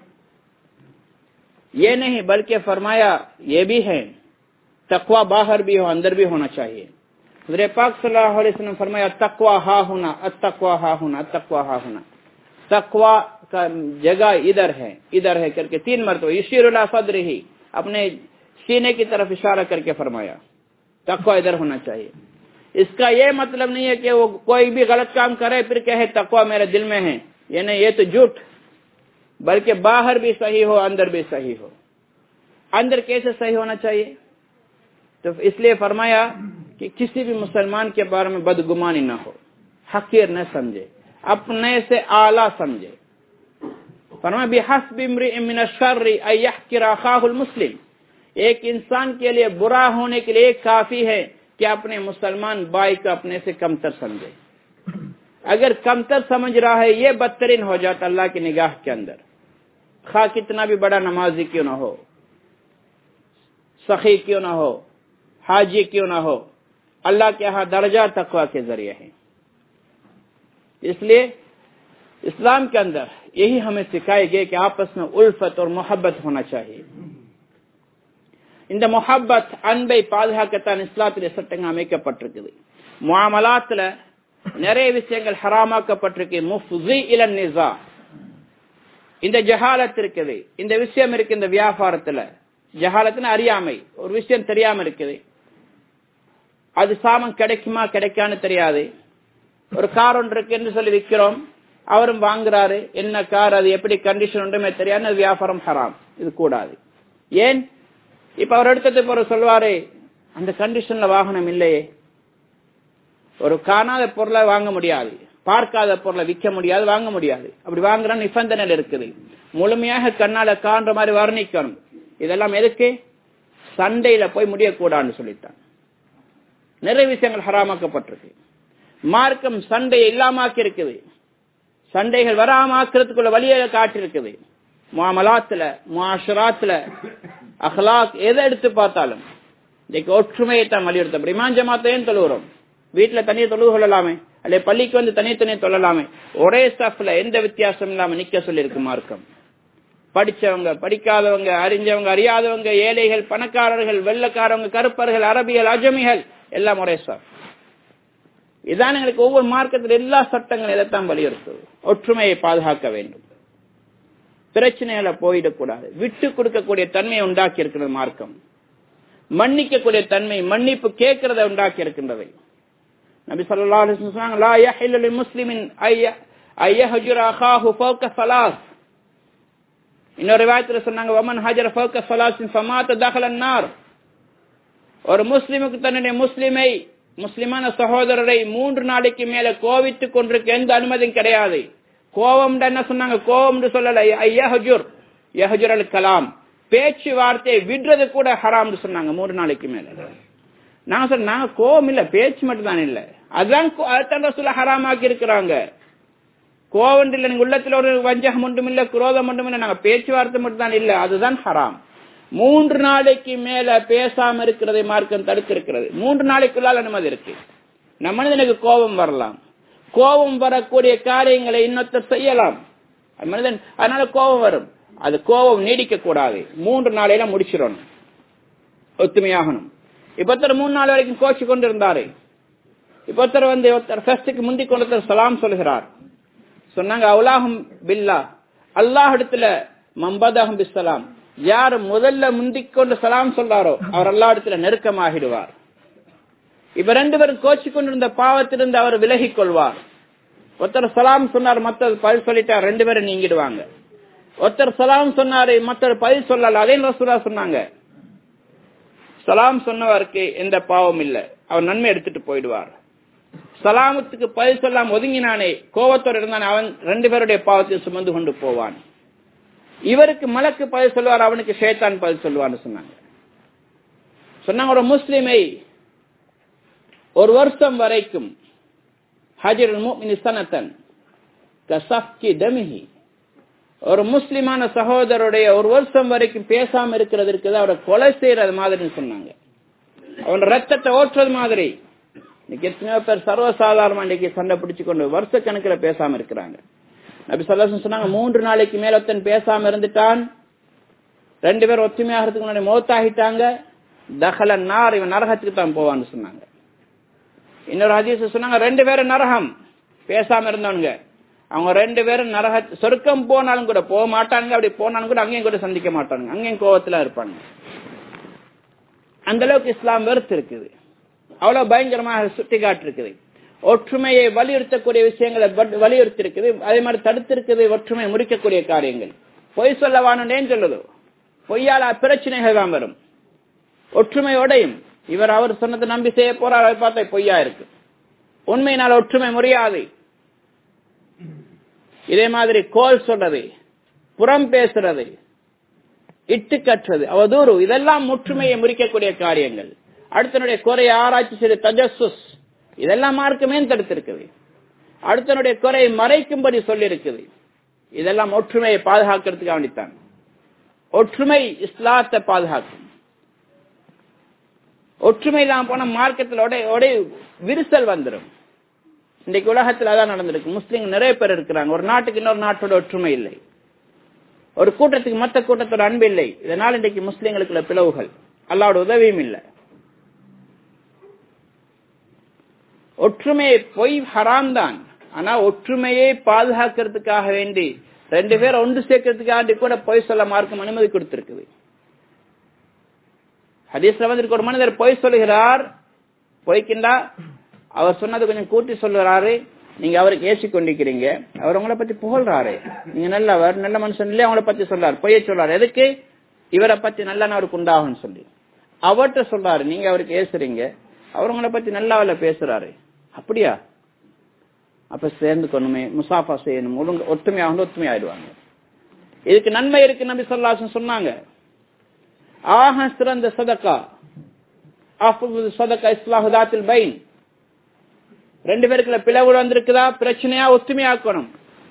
ये नहीं, बल्कि फरमाया ये भी है तकवा बाहर भी हो अंदर भी होना चाहिए। हुज़ूर पाक सल्लल्लाहु अलैहि वसल्लम फरमाया तकवा हा होना, अत्तकवा हा होना, तकवा हा होना, तकवा का जगह इधर है, इधर है करके तीन मरतबा यशीरुला सदरिही, अपने सीने की तरफ इशारा करके फरमाया तकवा इधर होना चाहिए। इसका ये मतलब नहीं है कि वो कोई भी गलत काम करे फिर कहे तकवा मेरे दिल में है, ये नहीं, ये तो झूठ, बल्कि बाहर भी सही हो अंदर भी सही हो। अंदर कैसे सही होना चाहिए? तो इसलिए फरमाया कि किसी भी मुसलमान के बारे में बदगुमानी न हो, हकीर न समझे, अपने से आला समझे। फरमाया बिहस्बि इम्रिइन मिन अश-शर्रि अन यहकिर अखाहुल मुस्लिम, एक इंसान के लिए बुरा होने के लिए काफी है कि अपने मुसलमान भाई को अपने से कमतर समझे। अगर कमतर समझ रहा है ये बदतरीन हो जाता अल्लाह की निगाह के अंदर, खा कितना भी बड़ा नमाजी क्यों ना हो, सखी क्यों ना हो, हाजी क्यों ना हो, अल्लाह के यहाँ दर्जा तकवा के जरिए है। इसलिए इस्लाम के अंदर यही हमें सिखाए गए कि आपस में उल्फत और मोहब्बत होना चाहिए। இந்த முஹப்பத் அன்பை பாதுகாக்கத்தான் இஸ்லாத்திலே சட்டங்கள் அமைக்கப்பட்டிருக்குது। முஆமலாத்துல நிறைய விஷயங்கள் ஹராமாக்கப்பட்டிருக்கு। முஃஸி இல நிஸா, இந்த ஜஹாலத் இருக்குது, இந்த விஷயம் இருக்கு, இந்த வியாபாரத்துல ஜஹாலத்துனா அறியாமை, ஒரு விஷயம் தெரியாம இருக்குது, அது சாமம் கிடைக்குமா கிடைக்கான்னு தெரியாது, ஒரு கார் ஒன்று இருக்கு என்று சொல்லி விற்கிறோம், அவரும் வாங்குறாரு, என்ன கார் அது எப்படி கண்டிஷன் ஒன்றுமே தெரியாது, வியாபாரம் ஹராம், இது கூடாது। ஏன்? இப்ப அவர் எடுத்தது போற சொல்வாரு அந்த கண்டிஷன்ல வாகனம் இல்லையே, ஒரு காணாத பொருளை வாங்க முடியாது, பார்க்காத பொருளை விற்க முடியாது, வாங்க முடியாது, அப்படி வாங்குற நிபந்தனை இருக்குது, முழுமையாக கண்ணால காண்ற மாதிரி வர்ணிக்கணும்। இதெல்லாம் எதுக்கு? சண்டையில போய் முடியக்கூடாதுன்னு சொல்லித்தான் நிறைய விஷயங்கள் ஹராமாக்கப்பட்டிருக்கு। மார்க்கம் சண்டையை இல்லாமக்கி இருக்குது, சண்டைகள் வராம ஆக்கிறதுக்குள்ள வழியை காட்டிருக்குது। முஆமலாத்துல முஆஷராத்துல அஹ்லாக் எதை எடுத்து பார்த்தாலும் இன்னைக்கு ஒற்றுமையை தான் வலியுறுத்தப்படும்। இமாம் ஜமாத்தையும் தொழுகிறோம், வீட்டுல தனியை தொழுது கொள்ளலாமே, அல்ல பள்ளிக்கு வந்து தனித்தனியை தொழலாமே, ஒரே ஸ்டாஃப்ல எந்த வித்தியாசம் இல்லாம நிக்க சொல்லி இருக்கு மார்க்கம்। படிச்சவங்க படிக்காதவங்க, அறிஞ்சவங்க அறியாதவங்க, ஏழைகள் பணக்காரர்கள், வெள்ளக்காரவங்க, கருப்பர்கள், அரபிகள், அஜமிகள் எல்லாம் ஒரே ஸ்டாஃப்। இதான் எங்களுக்கு ஒவ்வொரு மார்க்கத்தில் எல்லா சட்டங்களும் இதைத்தான் வலியுறுத்துது, ஒற்றுமையை பாதுகாக்க வேண்டும், பிரச்சனைகளை போயிடக்கூடாது, விட்டு கொடுக்கக்கூடிய தன்மையை உண்டாக்கி இருக்கிறது மார்க்கம், மன்னிக்கக்கூடிய தன்மை, மன்னிப்பு கேட்கிறத உண்டாக்கி இருக்கின்றது। நபி ஸல்லல்லாஹு அலைஹி வஸல்லம் சொன்னாங்க லா யஹில்லு லில் முஸ்லிமின் அய்யஹஜுர அகாஹு ஃபௌக ஸலாஸ், இன்னொரு ரிவாயத்துல சொன்னாங்க வமன் ஹஜர ஃபௌக ஸலாஸின் ஃபமாத தஹலன் நார், ஒரு முஸ்லிமுக்கு தன்னுடைய முஸ்லிமை முஸ்லிமான சகோதரரை மூன்று நாளைக்கு மேல கோவித்துக் கொண்டிருக்க எந்த அனுமதியும் கிடையாது। கோவம் என்ன சொன்னாங்க? கோவம் சொல்லல, யஹஜுர் யஹஜுர் அல் கலாம், பேச்சு வார்த்தையை விடுறது கூட ஹராம் சொன்னாங்க மூன்று நாளைக்கு மேல। நாங்க சொல்ல நாங்க கோவம் இல்ல, பேச்சு மட்டும் தான் இல்ல, அதான் அதான் ரசூலுல்லாஹ் ஹராமாக்கி இருக்கிறாங்க। கோவம் இல்ல, நீங்க உள்ளத்துல ஒரு வஞ்சகம் ஒன்றும் இல்ல, குரோதம் ஒன்றும் இல்ல, நாங்க பேச்சுவார்த்தை மட்டும் தான் இல்ல, அதுதான் ஹராம்। மூன்று நாளைக்கு மேல பேசாம இருக்கிறதை மார்க்கம் தடுத்திருக்கிறது। மூன்று நாளைக்குள்ளால் அனுமதி இருக்கு। நம்ம மனிதனுக்கு கோபம் வரலாம், கோபம் வரக்கூடிய காரியங்களை இன்னொருத்தர் செய்யலாம், மனிதன் அதனால கோபம் வரும், அது கோபம் நீடிக்க கூடாது, மூன்று நாளையில முடிச்சிடணும், ஒத்துமையாகணும்। இப்ப ஒருத்தர் மூணு நாள் வரைக்கும் கோச்சு கொண்டு இருந்தாரு, இப்ப ஒருத்தர் வந்து ஒருத்தர் ஃபர்ஸ்டுக்கு முந்தி கொண்டு சலாம் சொல்கிறார், சொன்னாங்க அவுலாஹும் பில்லா, அல்லாஹ் இடத்துல மம்பதாஹும் பிஸ்ஸலாம், யார் முதல்ல முந்திக் கொண்டு சலாம் சொல்றாரோ அவர் அல்லாஹ் இடத்துல நெருக்கமாகிடுவார்। இப்ப ரெண்டு பேரும் கோச்சு கொண்டிருந்த பாவத்திலிருந்து அவர் விலகிக் கொள்வார். ஒருத்தர் சலாம் சொன்னார், மத்தர் பதில் சொல்லிட்டார், ரெண்டு பேரும் நீங்கிடுவாங்க. ஒருத்தர் சலாம் சொன்னாரு, மத்தர் பதில் சொல்லல, அதே ரசூலுல்லாஹ் சொன்னாங்க. சலாம் சொன்னவருக்கு எந்த பாவம் இல்ல, அவர் நன்மை எடுத்துட்டு போயிடுவார். சலாமத்துக்கு பதில் சொல்லாம ஒதுங்கினானே, கோபத்தோடு இருந்தானே, அவன் ரெண்டு பேருடைய பாவத்தை சுமந்து கொண்டு போவான். இவருக்கு மலக்கு பதில் சொல்லுவார், அவனுக்கு ஷைத்தான் பதில் சொல்லுவான்னு சொன்னாங்க. சொன்னாங்க ஒரு முஸ்லிமை ஒரு வருஷம் வரைக்கும் ஹஜ்ருல் முஃமினி ஸனதன் கஸஃப்கி தமிஹி, ஒரு முஸ்லிமான சகோதரருடைய ஒரு வருஷம் வரைக்கும் பேசாம இருக்கிறது இருக்குது, அவரை கொலை செய்யறது மாதிரி சொன்னாங்க. அவன் ரத்தத்தை ஓட்டுறது மாதிரி. இன்னைக்கு எத்தனையோ பேர் சர்வசாதாரணமா இன்னைக்கு சண்டை பிடிச்சு கொண்டு வருஷ கணக்கில் பேசாம இருக்கிறாங்க. நபி ஸல்லல்லாஹு அலைஹி வஸல்லம் சொன்னாங்க, மூன்று நாளைக்கு மேல ஒருத்தன் பேசாம இருந்துட்டான், ரெண்டு பேரும் ஒத்துமையாகிறதுக்கு முன்னாடி மௌத்தாகிட்டாங்க, தஹல நார், இவன் நரகத்துக்கு தான் போவான்னு சொன்னாங்க. இன்னொரு ஹதீஸ் சொன்னாங்க, ரெண்டு பேரும் நரகம், பேசாம இருந்தவனுங்க, அவங்க ரெண்டு பேரும் நரக சொர்க்கம் போனாலும் கூட போக மாட்டானுங்க, அப்படி போனாலும் கூட அங்கேயும் கூட சந்திக்க மாட்டானுங்க, அங்கேயும் கோவத்துல இருப்பாங்க. அந்த அளவுக்கு இஸ்லாம் வெறுத்து இருக்குது, அவ்வளவு பயங்கரமாக சுட்டி காட்டு இருக்குது. ஒற்றுமையை வலியுறுத்தக்கூடிய விஷயங்களை வலியுறுத்தி இருக்குது, அதே மாதிரி தடுத்திருக்குது ஒற்றுமையை முறிக்கக்கூடிய காரியங்கள். பொய் சொல்ல வானேன்னு சொல்லுதோ, பொய்யால பிரச்சனைகள் தான் வரும், ஒற்றுமையோடையும். இவர் அவர் சொன்னதை நம்பி செய்ய போறார், அதை பார்த்தா பொய்யா இருக்கு. உண்மையினால் ஒற்றுமை முறியாது. இதே மாதிரி கோல் சொல்றது, புறம் பேசுறது, இட்டு கட்டுறது, அவதூறு, இதெல்லாம் ஒற்றுமையை முறிக்கக்கூடிய காரியங்கள். அடுத்தனுடைய குறையை ஆராய்ச்சி செய்து தஜஸ்ஸுஸ், இதெல்லாம் மார்க்கமே தடுத்திருக்குது. அடுத்தனுடைய குறையை மறைக்கும்படி சொல்லி இருக்குது. இதெல்லாம் ஒற்றுமையை பாதுகாக்கிறதுக்கு வேண்டித்தான். ஒற்றுமை இஸ்லாத்தை பாதுகாக்கும். ஒற்றுமை இல்லாம போன மார்க்கத்தில் விரிசல் வந்துடும். இன்றைக்கு உலகத்தில் அதான் நடந்திருக்கு. முஸ்லீம்கள் நிறைய பேர் இருக்கிறாங்க, ஒரு நாட்டுக்கு இன்னொரு நாட்டோட ஒற்றுமை இல்லை, ஒரு கூட்டத்துக்கு மற்ற கூட்டத்தோட அன்பு இல்லை. இதனால் இன்றைக்கு முஸ்லீம்களுக்குள்ள பிளவுகள், அல்லாஹ்வுடைய உதவியும் இல்லை. ஒற்றுமையை பொய் ஹராம் தான், ஆனா ஒற்றுமையை பாதுகாக்கிறதுக்காக வேண்டி ரெண்டு பேரும் ஒன்று சேர்க்கறதுக்காக கூட பொய் சொல்ல மார்க்கம் அனுமதி கொடுத்திருக்குது. ஹதீஸ்ல வந்து ஒரு மனிதர் பொய் சொல்லுகிறார், பொய்க்கின்றா அவர் சொன்னது கொஞ்சம் கூட்டி சொல்லுறாரு, நீங்க அவருக்கு ஏசி கொண்டிருக்கிறீங்க, அவர் உங்களை பத்தி புகழ்றாரு, நீங்க நல்லவர் நல்ல மனுஷன் இல்லையே, அவங்கள பத்தி சொல்றாரு, பொய்ய சொல்றாரு. எதுக்கு? இவரை பத்தி நல்ல அவருக்கு உண்டாகும் சொல்லி அவர்கிட்ட சொல்றாரு, நீங்க அவருக்கு ஏசுறீங்க, அவர் உங்களை பத்தி நல்லா பேசுறாரு. அப்படியா? அப்ப சேர்ந்து கொண்டுமே முசாஃபா செய்யணும், ஒழுங்கு ஒற்றுமையாக ஒற்றுமையாயிடுவாங்க. இதுக்கு நன்மை இருக்கு. நபி ஸல்லல்லாஹு அலைஹி வஸல்லம் சொன்னாங்க, ஆஹ சிறந்த சதகா அஃபுல் சதகா இஸ்லாஹு தாத்தில் பைன். ரெண்டு பேருக்குள்ள பிளவு வந்திருக்குதா, பிரச்சனையா, ஒத்துமையாக்கணும்.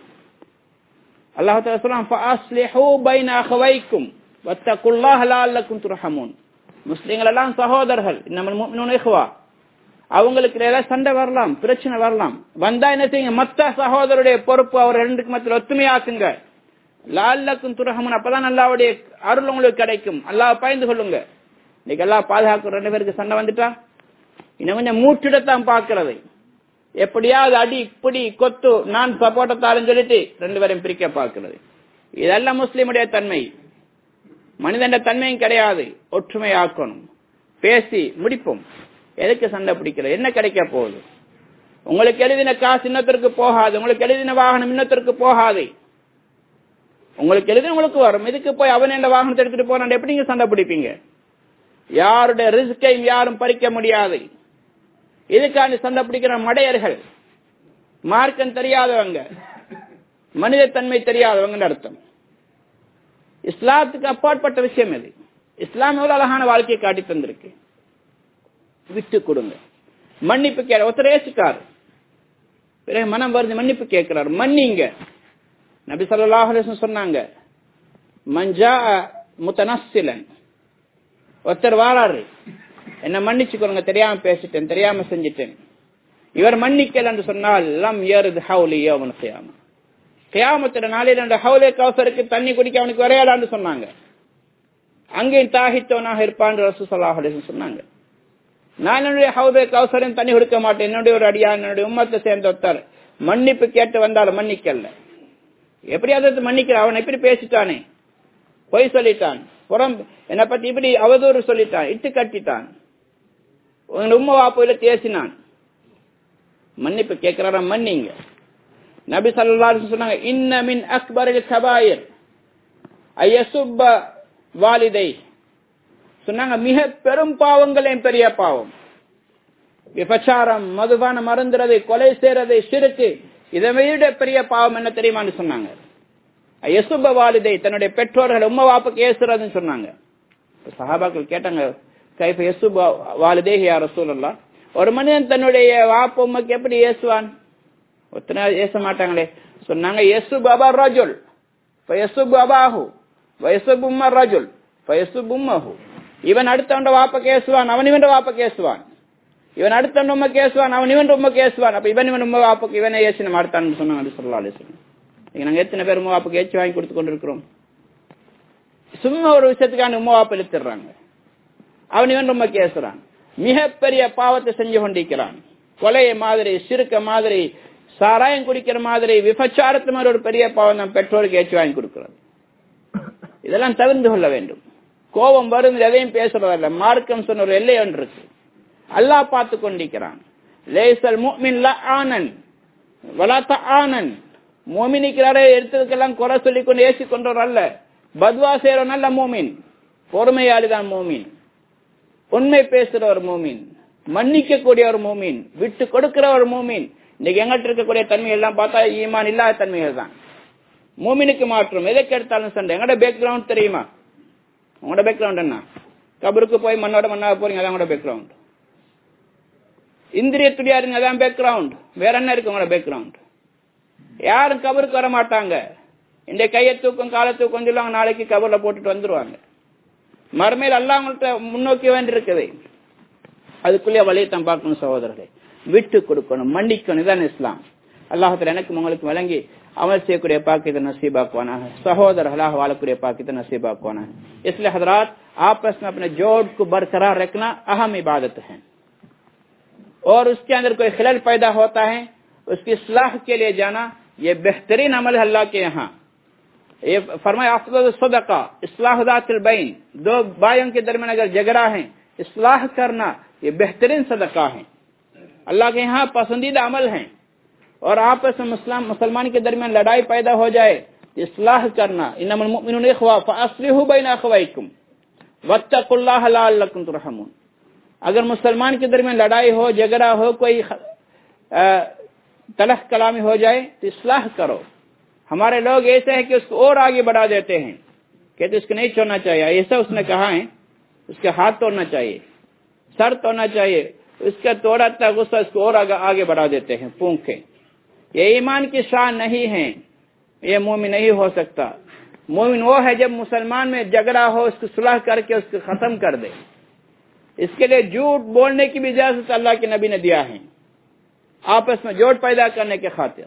அல்லாஹ் தஆலா சொல்றான், ஃபஅஸ்லிஹு பைன அഖவைக்கும் வத்தகுல்லாஹ லஅல்லக்கும் துர்ஹமூன். முஸ்லிம்கள் எல்லாம் சகோதரர்கள், இன்னமல் முஃமினூன இஹ்வா. அவங்களுக்கு ஏதாவது சண்டை வரலாம், பிரச்சனை வரலாம், வந்தா என்ன செய்யுங்க, மத்த சகோதரருடைய பொறுப்பு அவர் ரெண்டுக்கு மத்தியில் ஒத்துமையாக்குங்க. லஅல்லக்கும் துர்ஹமூன், அப்பதான் அல்லாஹ்வுடைய அருள் உங்களுக்கு கிடைக்கும், அல்லாஹ் பயந்து கொள்ளுங்க. இன்னைக்கு எல்லாம் பாதுகாப்பு, ரெண்டு பேருக்கு சண்டை வந்துட்டா இன்னும் கொஞ்சம் மூட்டிடத்தான் பாக்குறது, எப்படியாவது அடி இப்படி கொத்து நான் சப்போர்ட்டாருன்னு சொல்லிட்டு ரெண்டு பேரையும் பிரிக்க பார்க்கிறது. இதெல்லாம் முஸ்லிமுடைய தன்மை, மனிதன் தன்மையும் கிடையாது. ஒற்றுமை ஆக்கணும், பேசி முடிப்போம். எதுக்கு சண்டை பிடிக்கிறது? என்ன கிடைக்க போகுது? உங்களுக்கு எழுதின காசு இன்னொருத்தருக்கு போகாது, உங்களுக்கு எழுதின வாகனம் இன்னொருத்தருக்கு போகாது. உங்களுக்கு எழுதி உங்களுக்கு வரும், இதுக்கு போய் அவன் எந்த வாகனத்தை எடுத்துட்டு போறான், எப்படி நீங்க சண்டை பிடிப்பீங்க? யாருடைய ரிஸ்கையும் யாரும் பறிக்க முடியாது. இதுக்காண்டி சண்டை பிடிக்கிற மடையர்கள், மார்க்கம் தெரியாதவங்க, மனித தன்மை தெரியாதவங்க அர்த்தம். இஸ்லாத்துக்கு அப்பாற்பட்ட விஷயம் இது. இஸ்லாம் எவ்வளவு அழகான வாழ்க்கையை காட்டி தந்திருக்கு. விட்டு கொடுங்க, மன்னிப்பு கேட்க. ஒருத்தர் ஏசுக்கார், பிறகு மனம் வருது, மன்னிப்பு கேட்கிறார், மன்னிங்க. நபி ஸல்லல்லாஹு அலைஹி வஸல்லம் சொன்னாங்க, மஞ்சா முத்தனஸ்ஸிலன், ஒருத்தர் வாராரு, என்ன மன்னிச்சுக்கோங்க, தெரியாம பேசிட்டேன், தெரியாம செஞ்சிட்டேன். இவர் மன்னிக்கல என்று சொன்னால் லம் யர்து ஹவுலி யௌமல் கியாமா, கியாமத்துடைய நாளில் அந்த ஹவுலே கௌசருக்கு தண்ணி குடிக்க அவனுக்கு வரையாடான்னு சொன்னாங்க. அங்கேயும் தாகித்தவனாக இருப்பான் ரசூல் ஸல்லல்லாஹு அலைஹி வஸல்லம் சொன்னாங்க. நான் என்னுடைய ஹவுலே கௌசரின் தண்ணி குடிக்க மாட்டேன், என்னுடைய ஒரு அடியா, என்னுடைய உம்மத்தை சேர்ந்த ஒருத்தர் மன்னிப்பு கேட்டு வந்தாலும் மன்னிக்கல. எப்படியாவது மன்னிக்கிற, அவன் எப்படி பேசிட்டானே, பொய் சொல்லிட்டான், புறம் என்னை பத்தி இப்படி அவதூறு சொல்லிட்டான், இட்டு கட்டிட்டான், உங்க உம்மா வாப்பையில பேசினான், மன்னிப்பு கேட்கிறாரா, மன்னிங்க. நபி ஸல்லல்லாஹு அலைஹி வஸல்லம் சொன்னாங்க, இன்ன மின் அக்பரில் கபாயிர் அயசுப்ப வாலிதை. சொன்னாங்க, மிக பெரும் பாவங்களே பெரிய பாவம் விபச்சாரம், மதுபான மருந்துறது, கொலை செய்யறது, ஷிர்க். இதை விட பெரிய பாவம் என்ன தெரியுமான்னு சொன்னாங்க. அயசுப்ப வாலிதை, தன்னுடைய பெற்றோர்கள் உம்மா வாப்புக்கு ஏசுறதுன்னு சொன்னாங்க. சஹாபாக்கள் கேட்டாங்க, கைஃப யசுப்ப வாலிதைஹி யா ரசூலல்லாஹ், ஒரு மனிதன் தன்னுடைய வாப்பு உம்மைக்கு எப்படி ஏசுவான்? ஒத்தனை ஏச மாட்டாங்களே. சொன்னாங்க, யசுப் அபா ரஜுல் ஃபயசுப் அபாஹு வயசுப் உம்ம ரஜுல் ஃபயசுப் உம்மஹு. இவன் அடுத்தவன் வாப்ப கேசுவான், அவன் இவன் வாப்ப கேசுவான். இவன் அடுத்தவன் உம்ம கேசுவான், அவன் இவன் உம்ம கேசுவான். அப்ப இவன் இவன் உம்ம வாப்புக்கு இவனை ஏசி நம்ம அடுத்தான்னு சொன்னாங்க ஸல்லல்லாஹு அலைஹி வஸல்லம். நாங்க எத்தனை பேர் உம்ம வாப்புக்கு ஏச்சு வாங்கி கொடுத்து கொண்டிருக்கிறோம்? சும்மா ஒரு விஷயத்துக்கான உம்ம வாப்ப இழுத்துறாங்க, அவன் இவன் ரொம்ப கேசுறான், மிகப்பெரிய பாவத்தை செஞ்சு கொண்டிருக்கிறான். கொலைய மாதிரி, சிறுக்க மாதிரி, சாராயம் குடிக்கிற மாதிரி, விபச்சாரத்து மாதிரி ஒரு பெரிய பாவம் தான் பெற்றோருக்கு ஏச்சு வாங்கி கொடுக்கிறது. இதெல்லாம் தவிர்த்து கொள்ள வேண்டும். கோபம் வரும், எதையும் பேசுறதல்ல. மார்க்கம் சொன்ன ஒரு எல்லை ஒன்று இருக்கு, அல்லாஹ் பார்த்து கொண்டிருக்கிறான். லேசல் முஃமின் லஆனன் வலா தஆனன். முஃமினிக்கிறாரே எடுத்ததுக்கெல்லாம் குறை சொல்லி கொண்டு ஏசி கொண்டவர் அல்ல. பத்வா செய்யற நல்ல மூமின், பொறுமையாளிதான் மூமின், உண்மை பேசுற ஒரு மூமின், மன்னிக்க கூடிய ஒரு மூமின், விட்டு கொடுக்கிற ஒரு மூமின். இன்னைக்கு எங்கிட்ட இருக்கக்கூடிய தன்மை எல்லாம் பார்த்தா ஈமான் இல்லாத தன்மைகள் தான். மூமினுக்கு மாற்றம் எதை கெடுத்தாலும் சண்டை. எங்களோட பேக்ரவுண்ட் தெரியுமா? உங்களோட பேக்ரவுண்ட் என்ன? கபருக்கு போய் மண்ணோட மண்ணாக போறீங்க, அதான் உங்களோட பேக்ரவுண்ட். இந்திரிய துடியா இருங்க, அதான் பேக்ரவுண்ட். வேற என்ன இருக்கு உங்களோட பேக்ரவுண்ட்? யாரும் கபருக்கு வர மாட்டாங்க. இந்த கையை தூக்கம் காலை தூக்கம் சொல்லுவாங்க, நாளைக்கு கபர்ல போட்டுட்டு வந்துருவாங்க. மறுமையில் அல்லாஹ் உங்கள்கிட்ட முன்னோக்கி வேண்டி இருக்குது. அதுக்குள்ளே வழியத்தான் பார்க்கணும் சகோதரர்களே. விட்டு கொடுக்கணும், மன்னிக்கணும். இதான் இஸ்லாம். அல்லாஹ் எனக்கு உங்களுக்கு வழங்கி அமல் செய்யக்கூடிய பாக்கியத்தை नसीबाக்குவானாக. सहोदरர்களாக வாழக்கூடிய பாக்கியத்தை नसीबाக்குவானாக. इसलिए हजरात, आपस में अपने जोड़ को बरकरार रखना अहम इबादत है, और उसके अंदर कोई खलल पैदा होता है उसकी इस्लाह के लिए जाना ये बेहतरीन अमल है अल्लाह के यहाँ. ये फरमाया अफज़ल सदका इस्लाह ज़ातिल बैन. दो भाइयों के दरमियान अगर झगड़ा है, इस्लाह करना ये बेहतरीन सदका है, अल्लाह के यहाँ पसंदीदा अमल है. और आपस में मुस्लिम मुसलमान के दरमियान लड़ाई पैदा हो जाए, इस्लाह करना. इन्नमल मुमिनून इख्वा फअस्लिहू बैना अखवैकुम वत्तकुल्लाह लअल्लकुम तुरहमून. अगर मुसलमान के दरमियान लड़ाई हो, झगड़ा हो, कोई तलख कलामी हो जाए तो इस्लाह करो. हमारे लोग ऐसे हैं कि उसको और आगे बढ़ा देते हैं, कहते उसको नहीं छोड़ना चाहिए, ऐसा उसने कहा है, उसके हाथ तोड़ना चाहिए, सर तोड़ना चाहिए, उसका तोड़ा था गुस्सा उसको और आगे, आगे बढ़ा देते हैं पूंख के. ये ईमान की शान नहीं है, ये मोमिन नहीं हो सकता. मोमिन वो है जब मुसलमान में झगड़ा हो उसको सुलह करके उसको खत्म कर दे. इसके लिए झूठ बोलने की भी इजाजत अल्लाह के नबी ने दिया है, आपस में जोड़ पैदा करने के खातिर.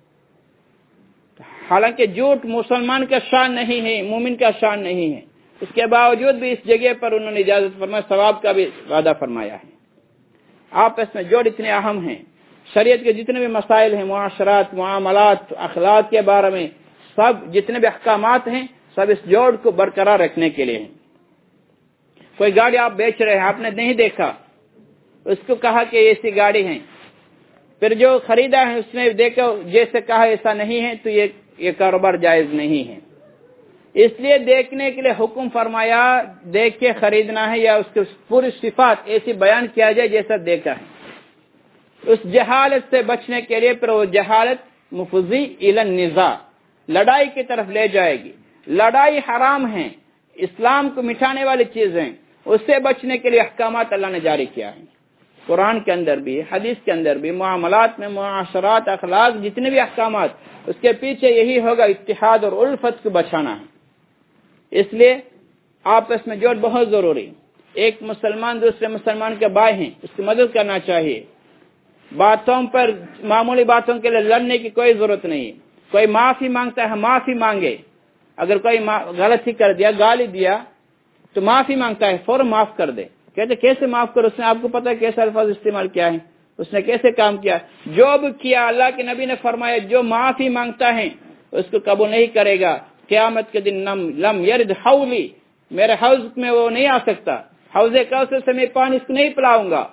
हालांकि झूठ मुसलमान का शान नहीं है, मोमिन का शान नहीं है, उसके बावजूद भी इस जगह पर उन्होंने इजाजत फरमाया, सवाब का भी वादा फरमाया है. आपस में जोड़ इतने अहम हैं. शरीयत के जितने भी मसाइल हैं, मुआशरात, मुआमलात, अखलाक के बारे में सब जितने भी अहकामात हैं, सब इस जोड़ को बरकरार रखने के लिए हैं. कोई गाड़ी आप बेच रहे हैं, आपने नहीं देखा, उसको कहा कि ऐसी गाड़ी है, फिर जो खरीदा है उसने देखा जैसे कहा ऐसा नहीं है, तो ये ये कारोबार जायज नहीं है. इसलिए देखने के लिए हुक्म फरमाया, देख के खरीदना है, या उसकी पूरी सिफात ऐसी बयान किया जाए जैसा देखा है. उस जहालत से बचने के लिए फिर वो जहालत मुफज़ी इलन निज़ा, लड़ाई की तरफ ले जाएगी. लड़ाई हराम है, इस्लाम को मिटाने वाली चीज है, उससे बचने के लिए अहकामात अल्लाह ने जारी किया है. कुरान के अंदर भी, हदीस के अंदर भी, मुआमलात में, मुआशरात, अखलाक, जितने भी अहकामात, उसके पीछे यही होगा, इत्तिहाद और उल्फत को बचाना है. इसलिए आपस में जोड़ बहुत जरूरी. एक मुसलमान दूसरे मुसलमान के भाई हैं, उसकी मदद करना चाहिए. बातों पर, मामूली बातों के लिए लड़ने की कोई जरूरत नहीं. कोई माफी मांगता है, माफी मांगे. अगर कोई गलती कर दिया, गाली दिया, तो माफी मांगता है, फौरन माफ कर दे. कहते कैसे माफ करो? उसने, आपको पता है कैसे अल्फाज इस्तेमाल किया है, उसने कैसे काम किया, जो भी किया. अल्लाह के नबी ने फरमाया, जो माफी मांगता है उसको कबूल नहीं करेगा. क़यामत के दिन लम लम यरिद हौली, मेरे हौज में वो नहीं आ सकता. हौज़े कौसर से मैं पानी इसको नहीं पिलाऊंगा.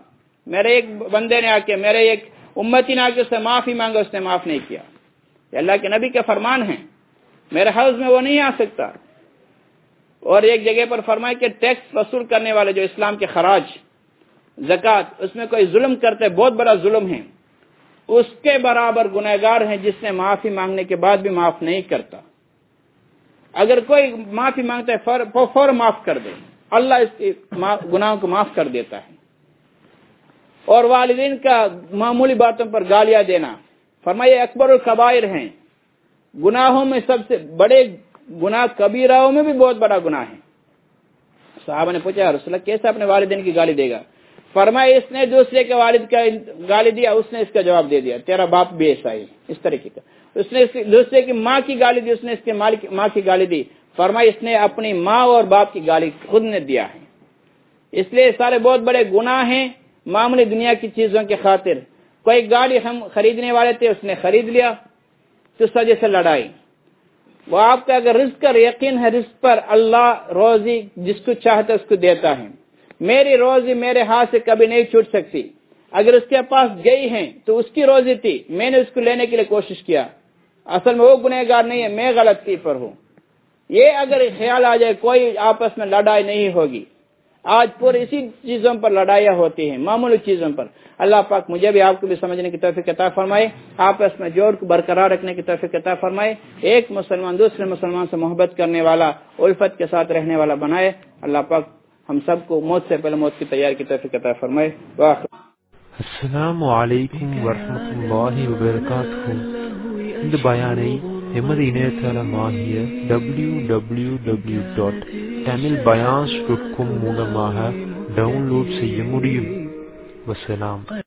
میرے ایک بندے نے آ کے میرے ایک امتی نے آ کے اس سے معافی مانگا، اس نے معاف نہیں کیا. یہ اللہ کے نبی کے فرمان ہیں، میرے حوض میں وہ نہیں آ سکتا. اور ایک جگہ پر فرمایا کہ ٹیکس وصول کرنے والے جو اسلام کے خراج زکوٰۃ، اس میں کوئی ظلم کرتے بہت بڑا ظلم ہے، اس کے برابر گنہگار ہیں جس نے معافی مانگنے کے بعد بھی معاف نہیں کرتا. اگر کوئی معافی مانگتا ہے فور فور معاف کر دے، اللہ اس کے گناہوں کو معاف کر دیتا ہے. اور والدین کا معمولی باتوں پر گالیاں دینا، فرمایا اکبر الکبائر ہیں، گناہوں میں سب سے بڑے گناہ کبیرہوں میں بھی بہت بڑا گناہ ہے. صحابہ نے پوچھا رسول اللہ کیسے اپنے والدین کی گالی دے گا؟ فرمایا اس نے دوسرے کے والد کا گالی دیا، اس نے اس کا جواب دے دیا تیرا باپ بھی ایسا ہی، اس طریقے کا. اس نے دوسرے کی ماں کی گالی دی، اس نے اس کے ماں کی گالی دی. فرمایا اس نے اپنی ماں اور باپ کی گالی خود نے دیا ہے. اس لیے سارے بہت بڑے گناہ ہیں معمولی دنیا کی چیزوں کی خاطر. کوئی گاڑی ہم خریدنے والے تھے، اس نے خرید لیا تو اس وجہ سے لڑائی. وہ آپ کا اگر رزق کا یقین ہے، رزق پر اللہ روزی جس کو چاہتا ہے اس کو دیتا ہے. میری روزی میرے ہاتھ سے کبھی نہیں چھوٹ سکتی. اگر اس کے پاس گئی ہے تو اس کی روزی تھی، میں نے اس کو لینے کے لیے کوشش کیا. اصل میں وہ گنہگار نہیں ہے، میں غلطی پر ہوں. یہ اگر خیال آ جائے کوئی آپس میں لڑائی نہیں ہوگی. آج پورے اسی چیزوں پر لڑائیاں ہوتی ہیں، معمولی چیزوں پر. اللہ پاک مجھے بھی آپ کو بھی سمجھنے کی توفیق عطا فرمائے، آپس میں جوڑ کو برقرار رکھنے کی توفیق عطا فرمائے، ایک مسلمان دوسرے مسلمان سے محبت کرنے والا، الفت کے ساتھ رہنے والا بنائے. اللہ پاک ہم سب کو موت سے پہلے موت کی تیاری کی توفیق عطا فرمائے. السلام علیکم ورحمۃ اللہ وبرکاتہ. இந்த பயானை எமது இணையதளமாகிய W W W dot Tamil Bayans dot com மூலமாக டவுன்லோட் செய்ய முடியும். வசலாம்.